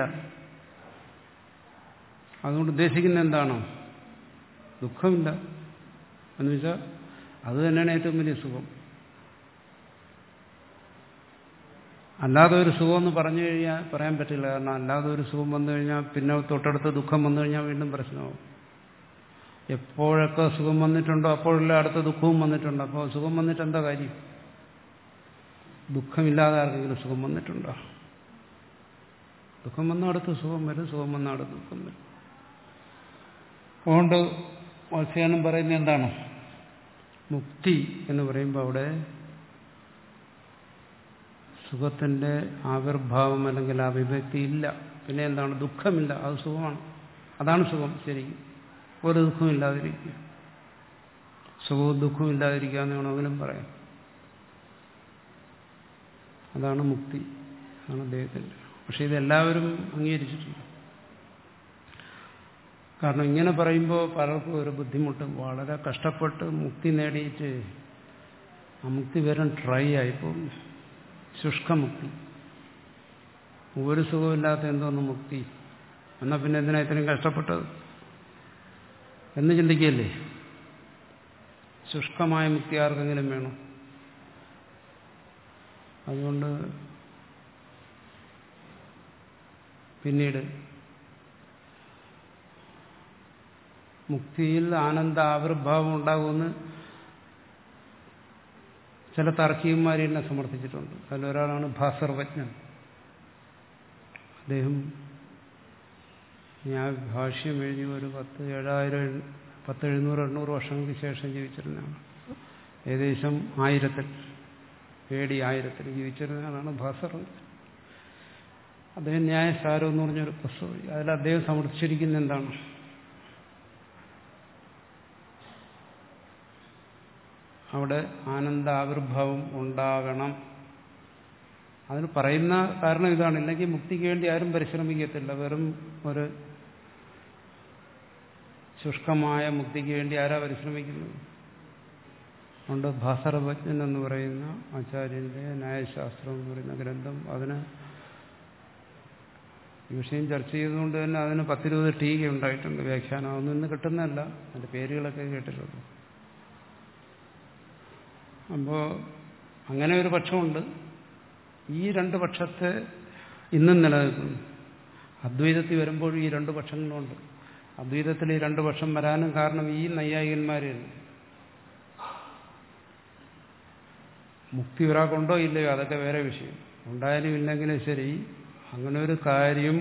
അതുകൊണ്ട് ഉദ്ദേശിക്കുന്നത് എന്താണോ? ദുഃഖമില്ല എന്ന് വെച്ചാൽ അത് തന്നെയാണ് ഏറ്റവും വലിയ സുഖം. അല്ലാതെ ഒരു സുഖമെന്ന് പറഞ്ഞു കഴിഞ്ഞാൽ പറയാൻ പറ്റില്ല. കാരണം അല്ലാതെ ഒരു സുഖം വന്നു കഴിഞ്ഞാൽ പിന്നെ തൊട്ടടുത്ത് ദുഃഖം വന്നു കഴിഞ്ഞാൽ വീണ്ടും പ്രശ്നമാവും. എപ്പോഴൊക്കെ സുഖം വന്നിട്ടുണ്ടോ അപ്പോഴല്ല അടുത്ത ദുഃഖവും വന്നിട്ടുണ്ട്. അപ്പോൾ സുഖം വന്നിട്ട് എന്താ കാര്യം? ദുഃഖമില്ലാതെ ആർക്കെങ്കിലും സുഖം വന്നിട്ടുണ്ടോ? ദുഃഖം വന്ന അടുത്ത് സുഖം വരും, സുഖം വന്ന അടുത്ത് ദുഃഖം വരും. അതുകൊണ്ട് വാത്സ്യായനം പറയുന്നത് എന്താണ്? മുക്തി എന്ന് പറയുമ്പോൾ അവിടെ സുഖത്തിന്റെ ആവിർഭാവം അല്ലെങ്കിൽ അഭിവ്യക്തി ഇല്ല. പിന്നെ എന്താണ്? ദുഃഖമില്ല, അത് സുഖമാണ്. അതാണ് സുഖം. ശരിക്കും ഒരു ദുഃഖവും ഇല്ലാതിരിക്കുക, സുഖവും ദുഃഖവും ഇല്ലാതിരിക്കുക എന്ന് വേണമെങ്കിലും പറയാം. അതാണ് മുക്തി, അതാണ് അദ്ദേഹത്തിൻ്റെ. പക്ഷെ ഇതെല്ലാവരും അംഗീകരിച്ചിട്ടില്ല. കാരണം ഇങ്ങനെ പറയുമ്പോൾ പലർക്കും ഒരു ബുദ്ധിമുട്ട്. വളരെ കഷ്ടപ്പെട്ട് മുക്തി നേടിയിട്ട് ആ മുക്തി വരാൻ ട്രൈ ആയിപ്പോകും. ശുഷ്കമുക്തി, ഒരു സുഖമില്ലാത്ത എന്തോന്ന് മുക്തി, എന്നാൽ പിന്നെ എന്തിനാ ഇത്രയും കഷ്ടപ്പെട്ടത് എന്ന് ചിന്തിക്കുകയല്ലേ? ശുഷ്കമായ മുക്തി ആർക്കെങ്കിലും വേണം. അതുകൊണ്ട് പിന്നീട് മുക്തിയിൽ ആനന്ദ ആവിർഭാവം ഉണ്ടാകുമെന്ന് ചില താർക്കികന്മാർ തന്നെ സമർത്ഥിച്ചിട്ടുണ്ട്. അതിലൊരാളാണ് ഭാസർവജ്ഞൻ. അദ്ദേഹം ഞാൻ ഭാഷ്യം എഴുതി ഒരു പത്ത് ഏഴായിരം പത്ത് എഴുന്നൂറ് എണ്ണൂറ് വർഷങ്ങൾക്ക് ശേഷം ജീവിച്ചിരുന്നതാണ്. ഏകദേശം ആയിരത്തിൽ എ ഡി ആയിരത്തിൽ ജീവിച്ചിരുന്നതാണ് ഭാസർവജ്ഞൻ. അദ്ദേഹം ന്യായസാരം എന്ന് പറഞ്ഞൊരു പുസ്തകം, അതിൽ അദ്ദേഹം സമർത്ഥിച്ചിരിക്കുന്ന എന്താണ്? അവിടെ ആനന്ദ ആവിർഭാവം ഉണ്ടാകണം. അതിന് പറയുന്ന കാരണം ഇതാണ്. ഇല്ലെങ്കിൽ മുക്തിക്ക് വേണ്ടി ആരും പരിശ്രമിക്കത്തില്ല. വെറും ഒരു ശുഷ്കമായ മുക്തിക്ക് വേണ്ടി ആരാ പരിശ്രമിക്കുന്നത്? അതുകൊണ്ട് ഭാസർവജ്ഞൻ എന്ന് പറയുന്ന ആചാര്യന്റെ ന്യായശാസ്ത്രം എന്ന് പറയുന്ന ഗ്രന്ഥം, അതിന് ഈ വിഷയം ചർച്ച ചെയ്തുകൊണ്ട് തന്നെ അതിന് പത്തിരുപത് ടീക ഉണ്ടായിട്ടുണ്ട്, വ്യാഖ്യാനം. അതൊന്നും ഇന്ന് കിട്ടുന്നതല്ല, അതിന്റെ പേരുകളൊക്കെ കേട്ടിട്ടുണ്ട്. അപ്പോൾ അങ്ങനെ ഒരു പക്ഷമുണ്ട്. ഈ രണ്ട് പക്ഷത്തെ ഇന്നും നിലനിൽക്കുന്നു. അദ്വൈതത്തിൽ വരുമ്പോഴും ഈ രണ്ട് പക്ഷങ്ങളുണ്ട്. അദ്വൈതത്തിൽ ഈ രണ്ട് പക്ഷം വരാനും കാരണം ഈ നൈയായികന്മാർ മുക്തി ഒരാൾക്കുണ്ടോ ഇല്ലയോ അതൊക്കെ വേറെ വിഷയം. ഉണ്ടായാലും ഇല്ലെങ്കിലും ശരി, അങ്ങനെ ഒരു കാര്യം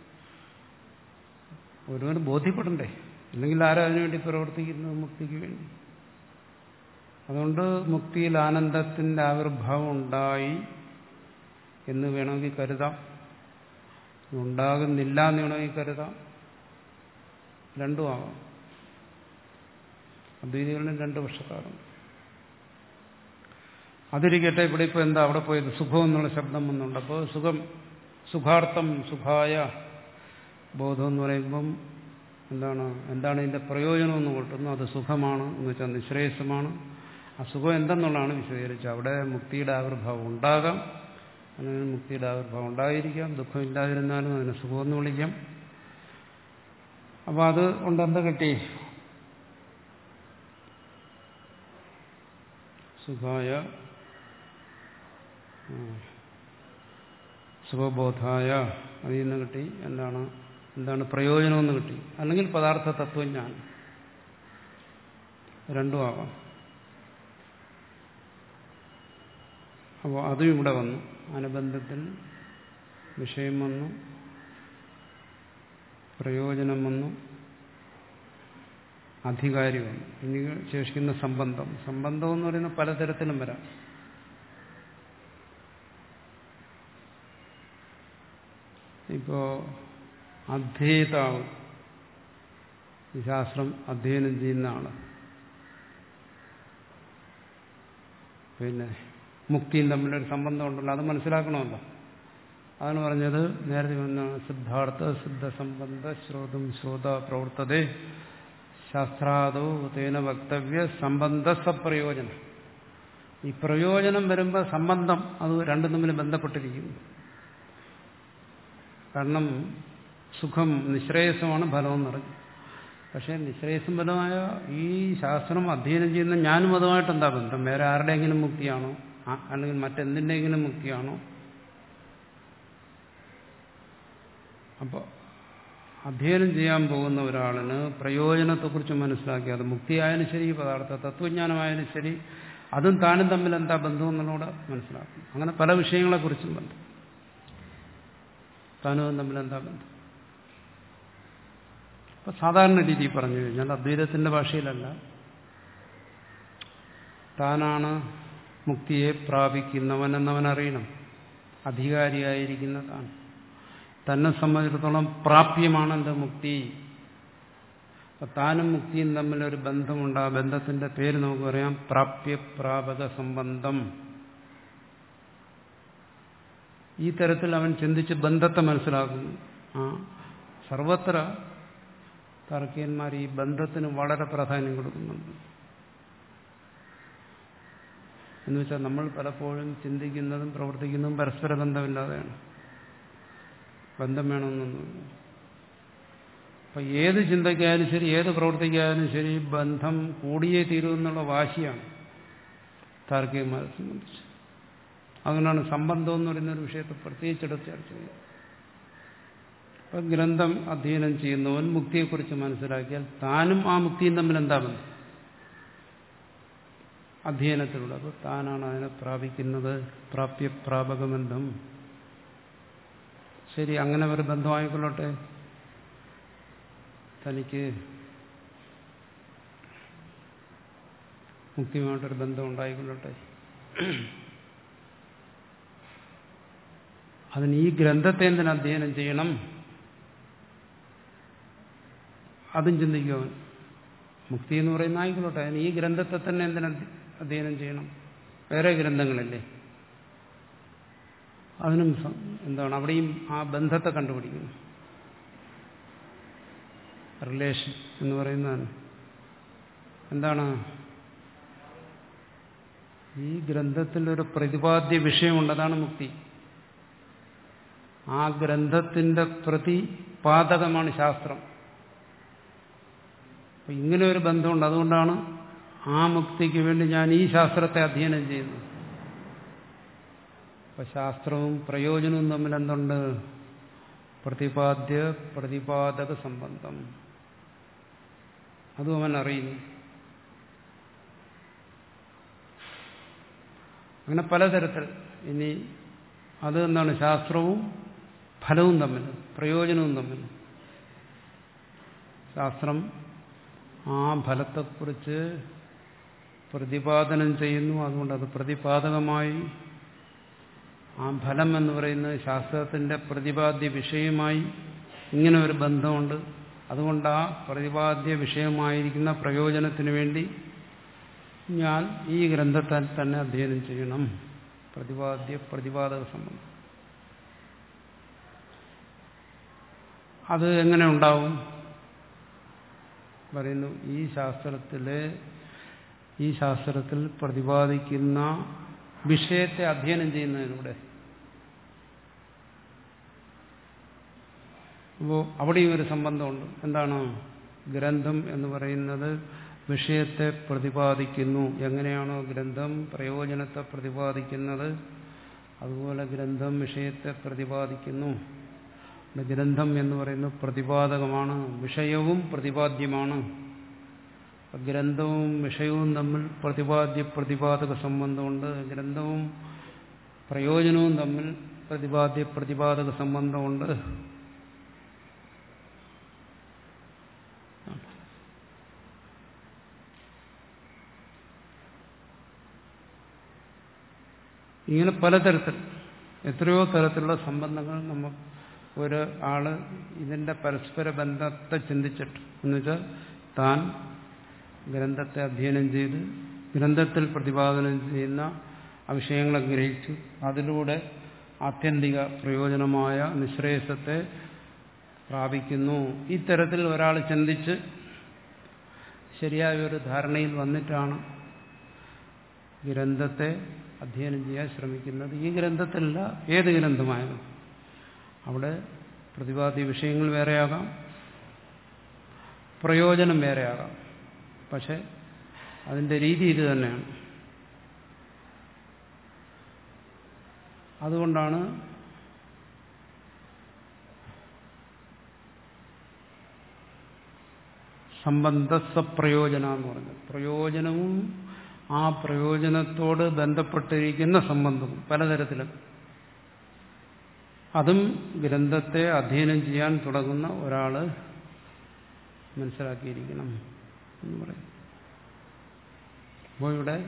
ഒരുവന് ബോധ്യപ്പെടണ്ടേ? അല്ലെങ്കിൽ ആരാ അതിനുവേണ്ടി പ്രവർത്തിക്കുന്നത്? മുക്തിക്ക് വേണ്ടി. അതുകൊണ്ട് മുക്തിയിൽ ആനന്ദത്തിന്റെ ആവിർഭാവം ഉണ്ടായി എന്ന് വേണമെങ്കിൽ കരുതാം, ഉണ്ടാകുന്നില്ല എന്ന് വേണമെങ്കിൽ കരുതാം, രണ്ടും ആവാം. അദ്വൈതികളിലും രണ്ട് പക്ഷക്കാരുണ്ട്. അതിരിക്കട്ടെ, ഇവിടെ ഇപ്പോൾ എന്താ അവിടെ പോയത്? സുഖം എന്നുള്ള ശബ്ദം വന്നുണ്ട്. അപ്പോൾ സുഖം, സുഖാർത്ഥം, സുഖായ ബോധം എന്ന് പറയുമ്പം എന്താണ് എന്താണ് ഇതിന്റെ പ്രയോജനം എന്ന് കൂട്ടുന്നു. അത് സുഖമാണ് എന്ന് വെച്ചാൽ നിശ്രേയസമാണ്. ആ സുഖം എന്തെന്നുള്ളതാണ് വിശദീകരിച്ചത്. അവിടെ മുക്തിയുടെ ആവിർഭാവം ഉണ്ടാകാം, അങ്ങനെ മുക്തിയുടെ ആവിർഭാവം ഉണ്ടായിരിക്കാം. ദുഃഖം ഇല്ലാതിരുന്നാലും അതിനെ സുഖമെന്ന് വിളിക്കാം. അപ്പോൾ അത് കൊണ്ട് എന്താ കിട്ടി? സുഖായ സുഖബോധായ അതിൽ നിന്ന് കിട്ടി. എന്താണ് എന്താണ് പ്രയോജനമെന്ന് കിട്ടി. അല്ലെങ്കിൽ പദാർത്ഥ തത്വജ്ഞാനം, രണ്ടും ആവാം. അപ്പോൾ അതും ഇവിടെ വന്നു. അനുബന്ധത്തിൽ വിഷയം വന്നു, പ്രയോജനം വന്നു, അധികാരി വന്നു. ഇനി ശേഷിക്കുന്ന സംബന്ധം. സംബന്ധം എന്ന് പറയുന്നത് പലതരത്തിലും വരാം. ഇപ്പോ അധ്യേതാവ്, ഈ ശാസ്ത്രം അധ്യയനം ചെയ്യുന്ന ആള്, പിന്നെ മുക്തിയും തമ്മിലൊരു സംബന്ധം ഉണ്ടല്ലോ, അത് മനസ്സിലാക്കണമല്ലോ. അതാണ് പറഞ്ഞത് നേരത്തെ വന്നാണ് സിദ്ധാർത്ഥ സിദ്ധ സംബന്ധ ശ്രോതും ശ്രോത പ്രവർത്തതേ ശാസ്ത്രാദോ തേന വക്തവ്യ സംബന്ധ സപ്രയോജനം. ഈ പ്രയോജനം വരുമ്പോൾ സംബന്ധം അത് രണ്ടും തമ്മിൽ ബന്ധപ്പെട്ടിരിക്കുന്നു. കാരണം സുഖം നിശ്രേയസമാണ് ഫലമെന്ന് പറഞ്ഞു. പക്ഷേ നിശ്രേയസം ഫലമായ ഈ ശാസ്ത്രം അധ്യയനം ചെയ്യുന്ന ഞാനും അതുമായിട്ട് എന്താ ബന്ധം? വേറെ ആരുടെയെങ്കിലും മുക്തിയാണോ അല്ലെങ്കിൽ മറ്റെന്തിൻ്റെങ്കിലും മുക്തിയാണോ? അപ്പോൾ അധ്യയനം ചെയ്യാൻ പോകുന്ന ഒരാളിന് പ്രയോജനത്തെക്കുറിച്ച് മനസ്സിലാക്കി, അത് മുക്തിയായാലും ശരി പദാർത്ഥ തത്വജ്ഞാനമായാലും ശരി, അതും താനും തമ്മിൽ എന്താ ബന്ധം എന്നുള്ളൂടെ മനസ്സിലാക്കും. അങ്ങനെ പല വിഷയങ്ങളെക്കുറിച്ചും ബന്ധം, താനും തമ്മിൽ എന്താ ബന്ധം. അപ്പൊ സാധാരണ രീതിയിൽ പറഞ്ഞു കഴിഞ്ഞാൽ അദ്വൈതത്തിന്റെ ഭാഷയിലല്ല, താനാണ് മുക്തിയെ പ്രാപിക്കുന്നവൻ എന്നവൻ അറിയണം. അധികാരിയായിരിക്കുന്ന താൻ തന്നെ സംബന്ധിച്ചിടത്തോളം പ്രാപ്യമാണ് എന്ത്? മുക്തി. അപ്പൊ താനും മുക്തിയും തമ്മിലൊരു ബന്ധമുണ്ട്. ആ ബന്ധത്തിന്റെ പേര് നമുക്ക് പറയാം പ്രാപ്യപ്രാപക സംബന്ധം. ഈ തരത്തിൽ അവൻ ചിന്തിച്ച് ബന്ധത്തെ മനസ്സിലാക്കുന്നു. ആ സർവത്ര താർക്കികന്മാർ ഈ ബന്ധത്തിന് വളരെ പ്രാധാന്യം കൊടുക്കുന്നുണ്ട്. എന്നുവെച്ചാൽ നമ്മൾ പലപ്പോഴും ചിന്തിക്കുന്നതും പ്രവർത്തിക്കുന്നതും പരസ്പര ബന്ധമില്ലാതെയാണ്. ബന്ധം വേണമെന്നൊന്നുമില്ല. അപ്പൊ ഏത് ചിന്തയ്ക്കായാലും ശരി, ഏത് പ്രവർത്തിക്കായാലും ശരി, ബന്ധം കൂടിയേ തീരുമെന്നുള്ള വാശിയാണ് താർക്കികന്മാരെ സംബന്ധിച്ച്. അതുകൊണ്ടാണ് സംബന്ധം എന്ന് പറയുന്ന ഒരു വിഷയത്തെ പ്രത്യേകിച്ചെടുത്ത് ചർച്ച ചെയ്യുന്നത്. അപ്പൊ ഗ്രന്ഥം അധ്യയനം ചെയ്യുന്നവൻ മുക്തിയെക്കുറിച്ച് മനസ്സിലാക്കിയാൽ താനും ആ മുക്തിയും തമ്മിൽ എന്താ ബന്ധം? അധ്യയനത്തിലൂടെ. അപ്പോൾ താനാണ് അതിനെ പ്രാപിക്കുന്നത്. പ്രാപ്യപ്രാപകബന്ധം. ശരി, അങ്ങനെ ഒരു ബന്ധമായിക്കൊള്ളട്ടെ. തനിക്ക് മുക്തിയുമായിട്ടൊരു ബന്ധം ഉണ്ടായിക്കൊള്ളട്ടെ. അതിന് ഈ ഗ്രന്ഥത്തെ എന്തിനു അധ്യയനം ചെയ്യണം? അതും ചിന്തിക്കും. മുക്തി എന്ന് പറയുന്ന ആയിക്കൊള്ളട്ടെ, അതിന് ഈ ഗ്രന്ഥത്തെ തന്നെ എന്തിനു അധ്യയനം ചെയ്യണം? വേറെ ഗ്രന്ഥങ്ങളില്ലേ? അതിനും എന്താണ് അവിടെയും ആ ബന്ധത്തെ കണ്ടുപിടിക്കുന്നു. റിലേഷൻ എന്ന് പറയുന്നതാണ്. എന്താണ്? ഈ ഗ്രന്ഥത്തിൽ ഒരു പ്രതിപാദ്യ വിഷയമുണ്ട്, അതാണ് മുക്തി. ആ ഗ്രന്ഥത്തിന്റെ പ്രതിപാദകമാണ് ശാസ്ത്രം. അപ്പൊ ഇങ്ങനെ ഒരു ബന്ധമുണ്ട്. അതുകൊണ്ടാണ് ആ മുക്തിക്ക് വേണ്ടി ഞാൻ ഈ ശാസ്ത്രത്തെ അധ്യയനം ചെയ്യുന്നത്. അപ്പൊ ശാസ്ത്രവും പ്രയോജനവും തമ്മിൽ എന്തുണ്ട്? പ്രതിപാദ്യ പ്രതിപാദക സംബന്ധം അതും അവൻ അറിയുന്നു. അങ്ങനെ പലതരത്തിൽ. ഇനി അത് എന്താണ്? ശാസ്ത്രവും ഫലവും തമ്മിൽ, പ്രയോജനവും തമ്മിൽ. ശാസ്ത്രം ആ ഫലത്തെക്കുറിച്ച് പ്രതിപാദനം ചെയ്യുന്നു. അതുകൊണ്ട് അത് പ്രതിപാദകമായി ആ ഫലം എന്ന് പറയുന്നത് ശാസ്ത്രത്തിന്റെ പ്രതിപാദ്യ വിഷയമായി ഇങ്ങനെ ഒരു ബന്ധമുണ്ട്. അതുകൊണ്ട് ആ പ്രതിപാദ്യ വിഷയമായിരിക്കുന്ന പ്രയോജനത്തിന് വേണ്ടി ഞാൻ ഈ ഗ്രന്ഥത്തിൽ തന്നെ അധ്യയനം ചെയ്യണം. പ്രതിപാദ്യ പ്രതിപാദക സംബന്ധം. അത് എങ്ങനെ ഉണ്ടാവും? പറയുന്നു, ഈ ശാസ്ത്രത്തിലെ ഈ ശാസ്ത്രത്തിൽ പ്രതിപാദിക്കുന്ന വിഷയത്തെ അധ്യയനം ചെയ്യുന്നതിലൂടെ. അപ്പോൾ അവിടെയും ഒരു സംബന്ധമുണ്ട്. എന്താണ്? ഗ്രന്ഥം എന്ന് പറയുന്നത് വിഷയത്തെ പ്രതിപാദിക്കുന്നു. എങ്ങനെയാണോ ഗ്രന്ഥം പ്രയോജനത്തെ പ്രതിപാദിക്കുന്നത്, അതുപോലെ ഗ്രന്ഥം വിഷയത്തെ പ്രതിപാദിക്കുന്നു. ഗ്രന്ഥം എന്ന് പറയുന്നത് പ്രതിപാദകമാണ്, വിഷയവും പ്രതിപാദ്യമാണ്. ഗ്രന്ഥവും വിഷയവും തമ്മിൽ പ്രതിപാദ്യ പ്രതിപാദക സംബന്ധമുണ്ട്. ഗ്രന്ഥവും പ്രയോജനവും തമ്മിൽ പ്രതിപാദ്യ പ്രതിപാദക സംബന്ധമുണ്ട്. ഇങ്ങനെ പലതരത്തിൽ എത്രയോ തരത്തിലുള്ള സംബന്ധങ്ങൾ നമ്മൾ ഒരു ആള് ഇതിന്റെ പരസ്പര ബന്ധത്തെ ചിന്തിച്ചിട്ട്, എന്നുവെച്ചാൽ താൻ ഗ്രന്ഥത്തെ അധ്യയനം ചെയ്ത് ഗ്രന്ഥത്തിൽ പ്രതിപാദനം ചെയ്യുന്ന ആ വിഷയങ്ങളെ ഗ്രഹിച്ചു അതിലൂടെ ആത്യന്തിക പ്രയോജനമായ നിശ്രേയസത്തെ പ്രാപിക്കുന്നു. ഇത്തരത്തിൽ ഒരാൾ ചിന്തിച്ച് ശരിയായ ഒരു ധാരണയിൽ വന്നിട്ടാണ് ഗ്രന്ഥത്തെ അധ്യയനം ചെയ്യാൻ ശ്രമിക്കുന്നത്. ഈ ഗ്രന്ഥത്തിലല്ല, ഏത് ഗ്രന്ഥമായാലും അവിടെ പ്രതിപാദ്യ വിഷയങ്ങൾ വേറെയാകാം, പ്രയോജനം വേറെയാകാം. പക്ഷെ അതിൻ്റെ രീതി ഇത് തന്നെയാണ്. അതുകൊണ്ടാണ് സംബന്ധസപ്രയോജന എന്ന് പറഞ്ഞത്. പ്രയോജനവും ആ പ്രയോജനത്തോട് ബന്ധപ്പെട്ടിരിക്കുന്ന സംബന്ധവും പലതരത്തിലും. അതും ഗ്രന്ഥത്തെ അധ്യയനം ചെയ്യാൻ തുടങ്ങുന്ന ഒരാൾ മനസ്സിലാക്കിയിരിക്കണം എന്ന് പറയും. അപ്പോൾ ഇവിടെ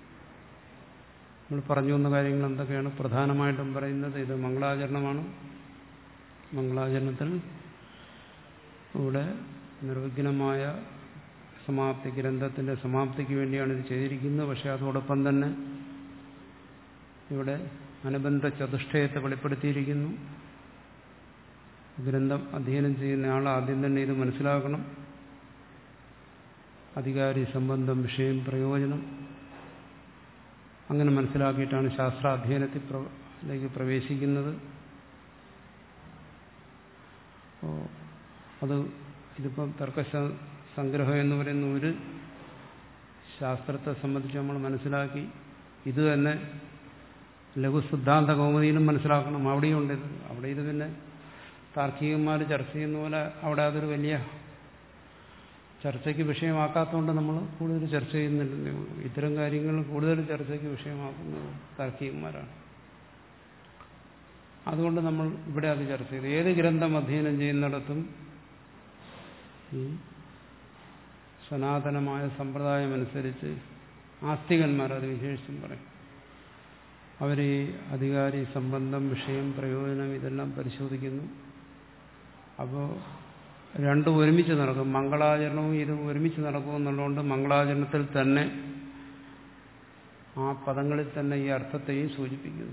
നമ്മൾ പറഞ്ഞു വന്ന കാര്യങ്ങൾ എന്തൊക്കെയാണ്? പ്രധാനമായിട്ടും പറയുന്നത് ഇത് മംഗളാചരണമാണ്. മംഗളാചരണത്തിൽ ഇവിടെ നിർവിഘ്നമായ സമാപ്തി, ഗ്രന്ഥത്തിന്റെ സമാപ്തിക്ക് വേണ്ടിയാണ് ഇത് ചെയ്തിരിക്കുന്നത്. പക്ഷെ അതോടൊപ്പം തന്നെ ഇവിടെ അനുബന്ധ ചതുഷ്ടയത്തെ വെളിപ്പെടുത്തിയിരിക്കുന്നു. ഗ്രന്ഥം അധ്യയനം ചെയ്യുന്ന ആൾ ആദ്യം തന്നെ ഇത് മനസ്സിലാക്കണം. അധികാരി, സംബന്ധം, വിഷയം, പ്രയോജനം, അങ്ങനെ മനസ്സിലാക്കിയിട്ടാണ് ശാസ്ത്രാധ്യയനത്തിലേക്ക് പ്രവേശിക്കുന്നത്. അത് ഇതിപ്പം തർക്ക സംഗ്രഹം എന്ന് പറയുന്ന ഒരു ശാസ്ത്രത്തെ സംബന്ധിച്ച് നമ്മൾ മനസ്സിലാക്കി. ഇത് തന്നെ ലഘുസിദ്ധാന്ത കൗമുദിയിലും മനസ്സിലാക്കണം. അവിടെയും ഉണ്ട് ഇത്. അവിടെ ഇത് പിന്നെ താർക്കികന്മാർ ചർച്ച ചെയ്യുന്ന പോലെ അവിടെ അതൊരു വലിയ ചർച്ചയ്ക്ക് വിഷയമാക്കാത്തതുകൊണ്ട് നമ്മൾ കൂടുതൽ ചർച്ച ചെയ്യുന്നില്ലെന്നേ ഉള്ളൂ. ഇത്തരം കാര്യങ്ങൾ കൂടുതൽ ചർച്ചയ്ക്ക് വിഷയമാക്കുന്നത് താർക്കികന്മാരാണ്. അതുകൊണ്ട് നമ്മൾ ഇവിടെ അത് ചർച്ച ചെയ്തു. ഏത് ഗ്രന്ഥം അധ്യയനം ചെയ്യുന്നിടത്തും ഈ സനാതനമായ സമ്പ്രദായമനുസരിച്ച് ആസ്തികന്മാർ, അത് വിശേഷിച്ചും പറയും, അവർ ഈ അധികാരി, സംബന്ധം, വിഷയം, പ്രയോജനം ഇതെല്ലാം പരിശോധിക്കുന്നു. അപ്പോൾ രണ്ടും ഒരുമിച്ച് നടക്കും. മംഗളാചരണവും ഇതും ഒരുമിച്ച് നടക്കും എന്നുള്ളതുകൊണ്ട് മംഗളാചരണത്തിൽ തന്നെ ആ പദങ്ങളിൽ തന്നെ ഈ അർത്ഥത്തെയും സൂചിപ്പിക്കുന്നു.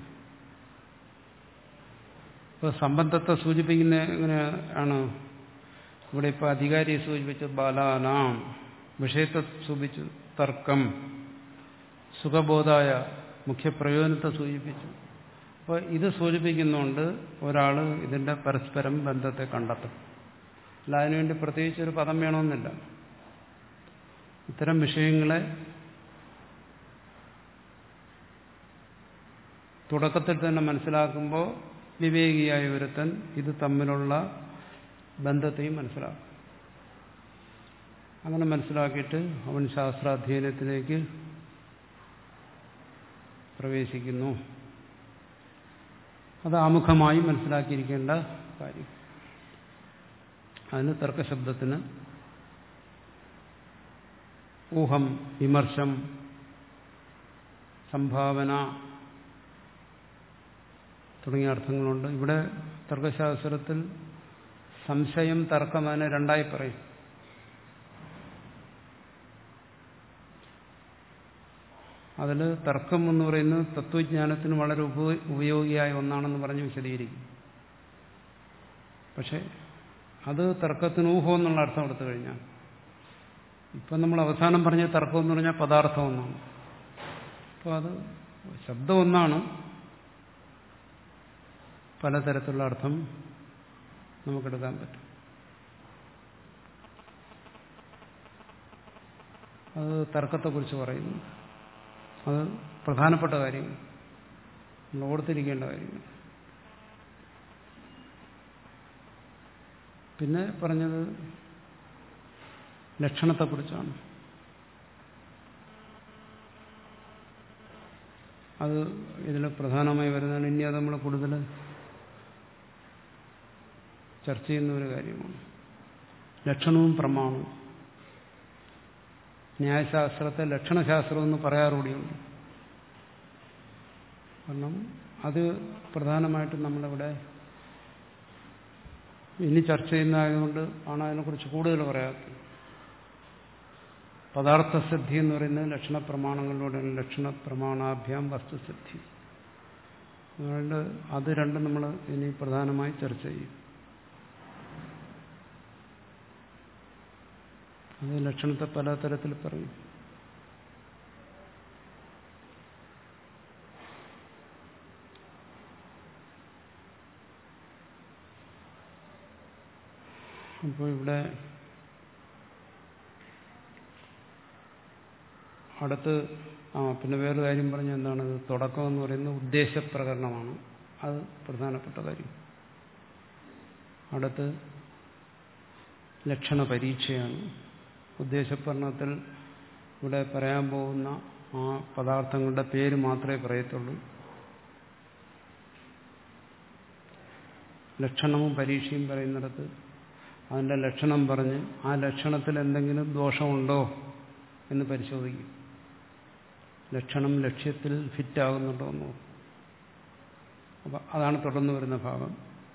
ഇപ്പോൾ സംബന്ധത്തെ സൂചിപ്പിക്കുന്ന എങ്ങനെയാണ്? ഇവിടെ ഇപ്പോൾ അധികാരിയെ സൂചിപ്പിച്ചു ബാലാനാം, വിഷയത്തെ സൂചിപ്പിച്ചു തർക്കം, സുഖബോധായ മുഖ്യപ്രയോജനത്തെ സൂചിപ്പിച്ചു. അപ്പോൾ ഇത് സൂചിപ്പിക്കുന്നുണ്ട് ഒരാൾ ഇതിൻ്റെ പരസ്പരം ബന്ധത്തെ കണ്ടെത്തും. അല്ല അതിനുവേണ്ടി പ്രത്യേകിച്ച് ഒരു പദം വേണമെന്നില്ല. ഇത്തരം വിഷയങ്ങളെ തുടക്കത്തിൽ തന്നെ മനസ്സിലാക്കുമ്പോൾ വിവേകിയായ ഒരുത്തൻ ഇത് തമ്മിലുള്ള ബന്ധത്തെയും മനസ്സിലാക്കും. അങ്ങനെ മനസ്സിലാക്കിയിട്ട് അവൻ ശാസ്ത്രാധ്യയനത്തിലേക്ക് പ്രവേശിക്കുന്നു. അത് ആമുഖമായി മനസ്സിലാക്കിയിരിക്കേണ്ട കാര്യം. അതിന് തർക്കശബ്ദത്തിന് ഊഹം, വിമർശം, സംഭാവന തുടങ്ങിയ അർത്ഥങ്ങളുണ്ട്. ഇവിടെ തർക്കശാസ്ത്രത്തിൽ സംശയം, തർക്കം അതിനെ രണ്ടായി പറയും. അതിൽ തർക്കം എന്ന് പറയുന്നത് തത്വജ്ഞാനത്തിന് വളരെ ഉപയോഗിയായ ഒന്നാണെന്ന് പറഞ്ഞ് വിശദീകരിക്കും. പക്ഷെ അത് തർക്കത്തിന് ഊഹം എന്നുള്ള അർത്ഥം എടുത്തു കഴിഞ്ഞാൽ, ഇപ്പം നമ്മൾ അവസാനം പറഞ്ഞ തർക്കം എന്ന് പറഞ്ഞാൽ പദാർത്ഥം ഒന്നാണ്. അപ്പോൾ അത് ശബ്ദം ഒന്നാണ്, പലതരത്തിലുള്ള അർത്ഥം നമുക്കെടുക്കാൻ പറ്റും. അത് തർക്കത്തെക്കുറിച്ച് പറയുന്നു. അത് പ്രധാനപ്പെട്ട കാര്യങ്ങൾ, നമ്മൾ ഓർത്തിരിക്കേണ്ട കാര്യങ്ങൾ. പിന്നെ പറഞ്ഞത് ലക്ഷണത്തെക്കുറിച്ചാണ്. അത് ഇതിൽ പ്രധാനമായി വരുന്നതാണ്. ഇനി അത് നമ്മൾ കൂടുതൽ ചർച്ച ചെയ്യുന്ന ഒരു കാര്യമാണ്. ലക്ഷണവും പ്രമാണവും. ന്യായശാസ്ത്രത്തെ ലക്ഷണശാസ്ത്രം എന്ന് പറയാറുകൂടിയുണ്ട്. കാരണം അത് പ്രധാനമായിട്ടും നമ്മളിവിടെ ഇനി ചർച്ച ചെയ്യുന്നതായതുകൊണ്ട് ആണ് അതിനെക്കുറിച്ച് കൂടുതൽ പറയാത്തത്. പദാർത്ഥസിദ്ധി എന്ന് പറയുന്നത് ലക്ഷണപ്രമാണങ്ങളിലൂടെയാണ്. ലക്ഷണപ്രമാണാഭ്യാം വസ്തുസിദ്ധി. അതുകൊണ്ട് അത് രണ്ടും നമ്മൾ ഇനി പ്രധാനമായി ചർച്ച ചെയ്യും. അത് ലക്ഷണത്തെ പലതരത്തിൽ പറയും. അപ്പോൾ ഇവിടെ അടുത്ത് ആ പിന്നെ വേറൊരു കാര്യം പറഞ്ഞ എന്താണ്, തുടക്കം എന്ന് പറയുന്നത് ഉദ്ദേശപ്രകരണമാണ്. അത് പ്രധാനപ്പെട്ട കാര്യം. അടുത്ത് ലക്ഷണ പരീക്ഷയാണ്. ഉദ്ദേശപ്രകരണത്തിൽ ഇവിടെ പറയാൻ പോകുന്ന ആ പദാർത്ഥങ്ങളുടെ പേര് മാത്രമേ പറയത്തുള്ളൂ. ലക്ഷണവും പരീക്ഷയും പറയുന്നിടത്ത് അതിൻ്റെ ലക്ഷണം പറഞ്ഞ് ആ ലക്ഷണത്തിൽ എന്തെങ്കിലും ദോഷമുണ്ടോ എന്ന് പരിശോധിക്കും. ലക്ഷണം ലക്ഷ്യത്തിൽ ഫിറ്റാകുന്നുണ്ടോ എന്ന് നോക്കും. അപ്പം അതാണ് തുടർന്ന് വരുന്ന ഭാഗം.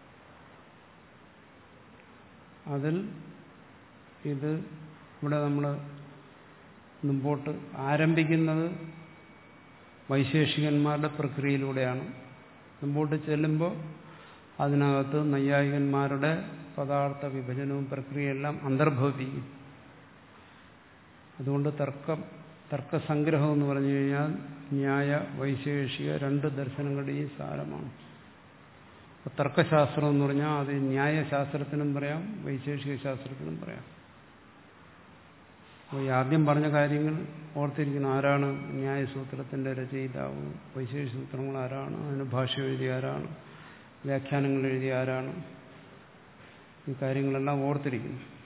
അതിൽ ഇത് ഇവിടെ നമ്മൾ മുമ്പോട്ട് ആരംഭിക്കുന്നത് വൈശേഷികന്മാരുടെ പ്രക്രിയയിലൂടെയാണ്. മുമ്പോട്ട് ചെല്ലുമ്പോൾ അതിനകത്ത് നൈയായികന്മാരുടെ പദാർത്ഥ വിഭജനവും പ്രക്രിയയെല്ലാം അന്തർഭവിപ്പിക്കും. അതുകൊണ്ട് തർക്കം തർക്കസംഗ്രഹം എന്ന് പറഞ്ഞു കഴിഞ്ഞാൽ ന്യായ വൈശേഷിക രണ്ട് ദർശനങ്ങളുടെയും സാരമാണ്. അപ്പോൾ തർക്കശാസ്ത്രം എന്ന് പറഞ്ഞാൽ അത് ന്യായശാസ്ത്രത്തിനും പറയാം, വൈശേഷിക ശാസ്ത്രത്തിനും പറയാം. അപ്പോൾ ഈ ആദ്യം പറഞ്ഞ കാര്യങ്ങൾ ഓർത്തിരിക്കണം. ആരാണ് ന്യായസൂത്രത്തിൻ്റെ രചയിതാവ്, വൈശേഷിക സൂത്രങ്ങൾ ആരാണ്, അതിന് ഭാഷ എഴുതിയ ആരാണ്, വ്യാഖ്യാനങ്ങൾ എഴുതിയ ആരാണ്, ഈ കാര്യങ്ങളെല്ലാം ഓർത്തിരിക്കുന്നു.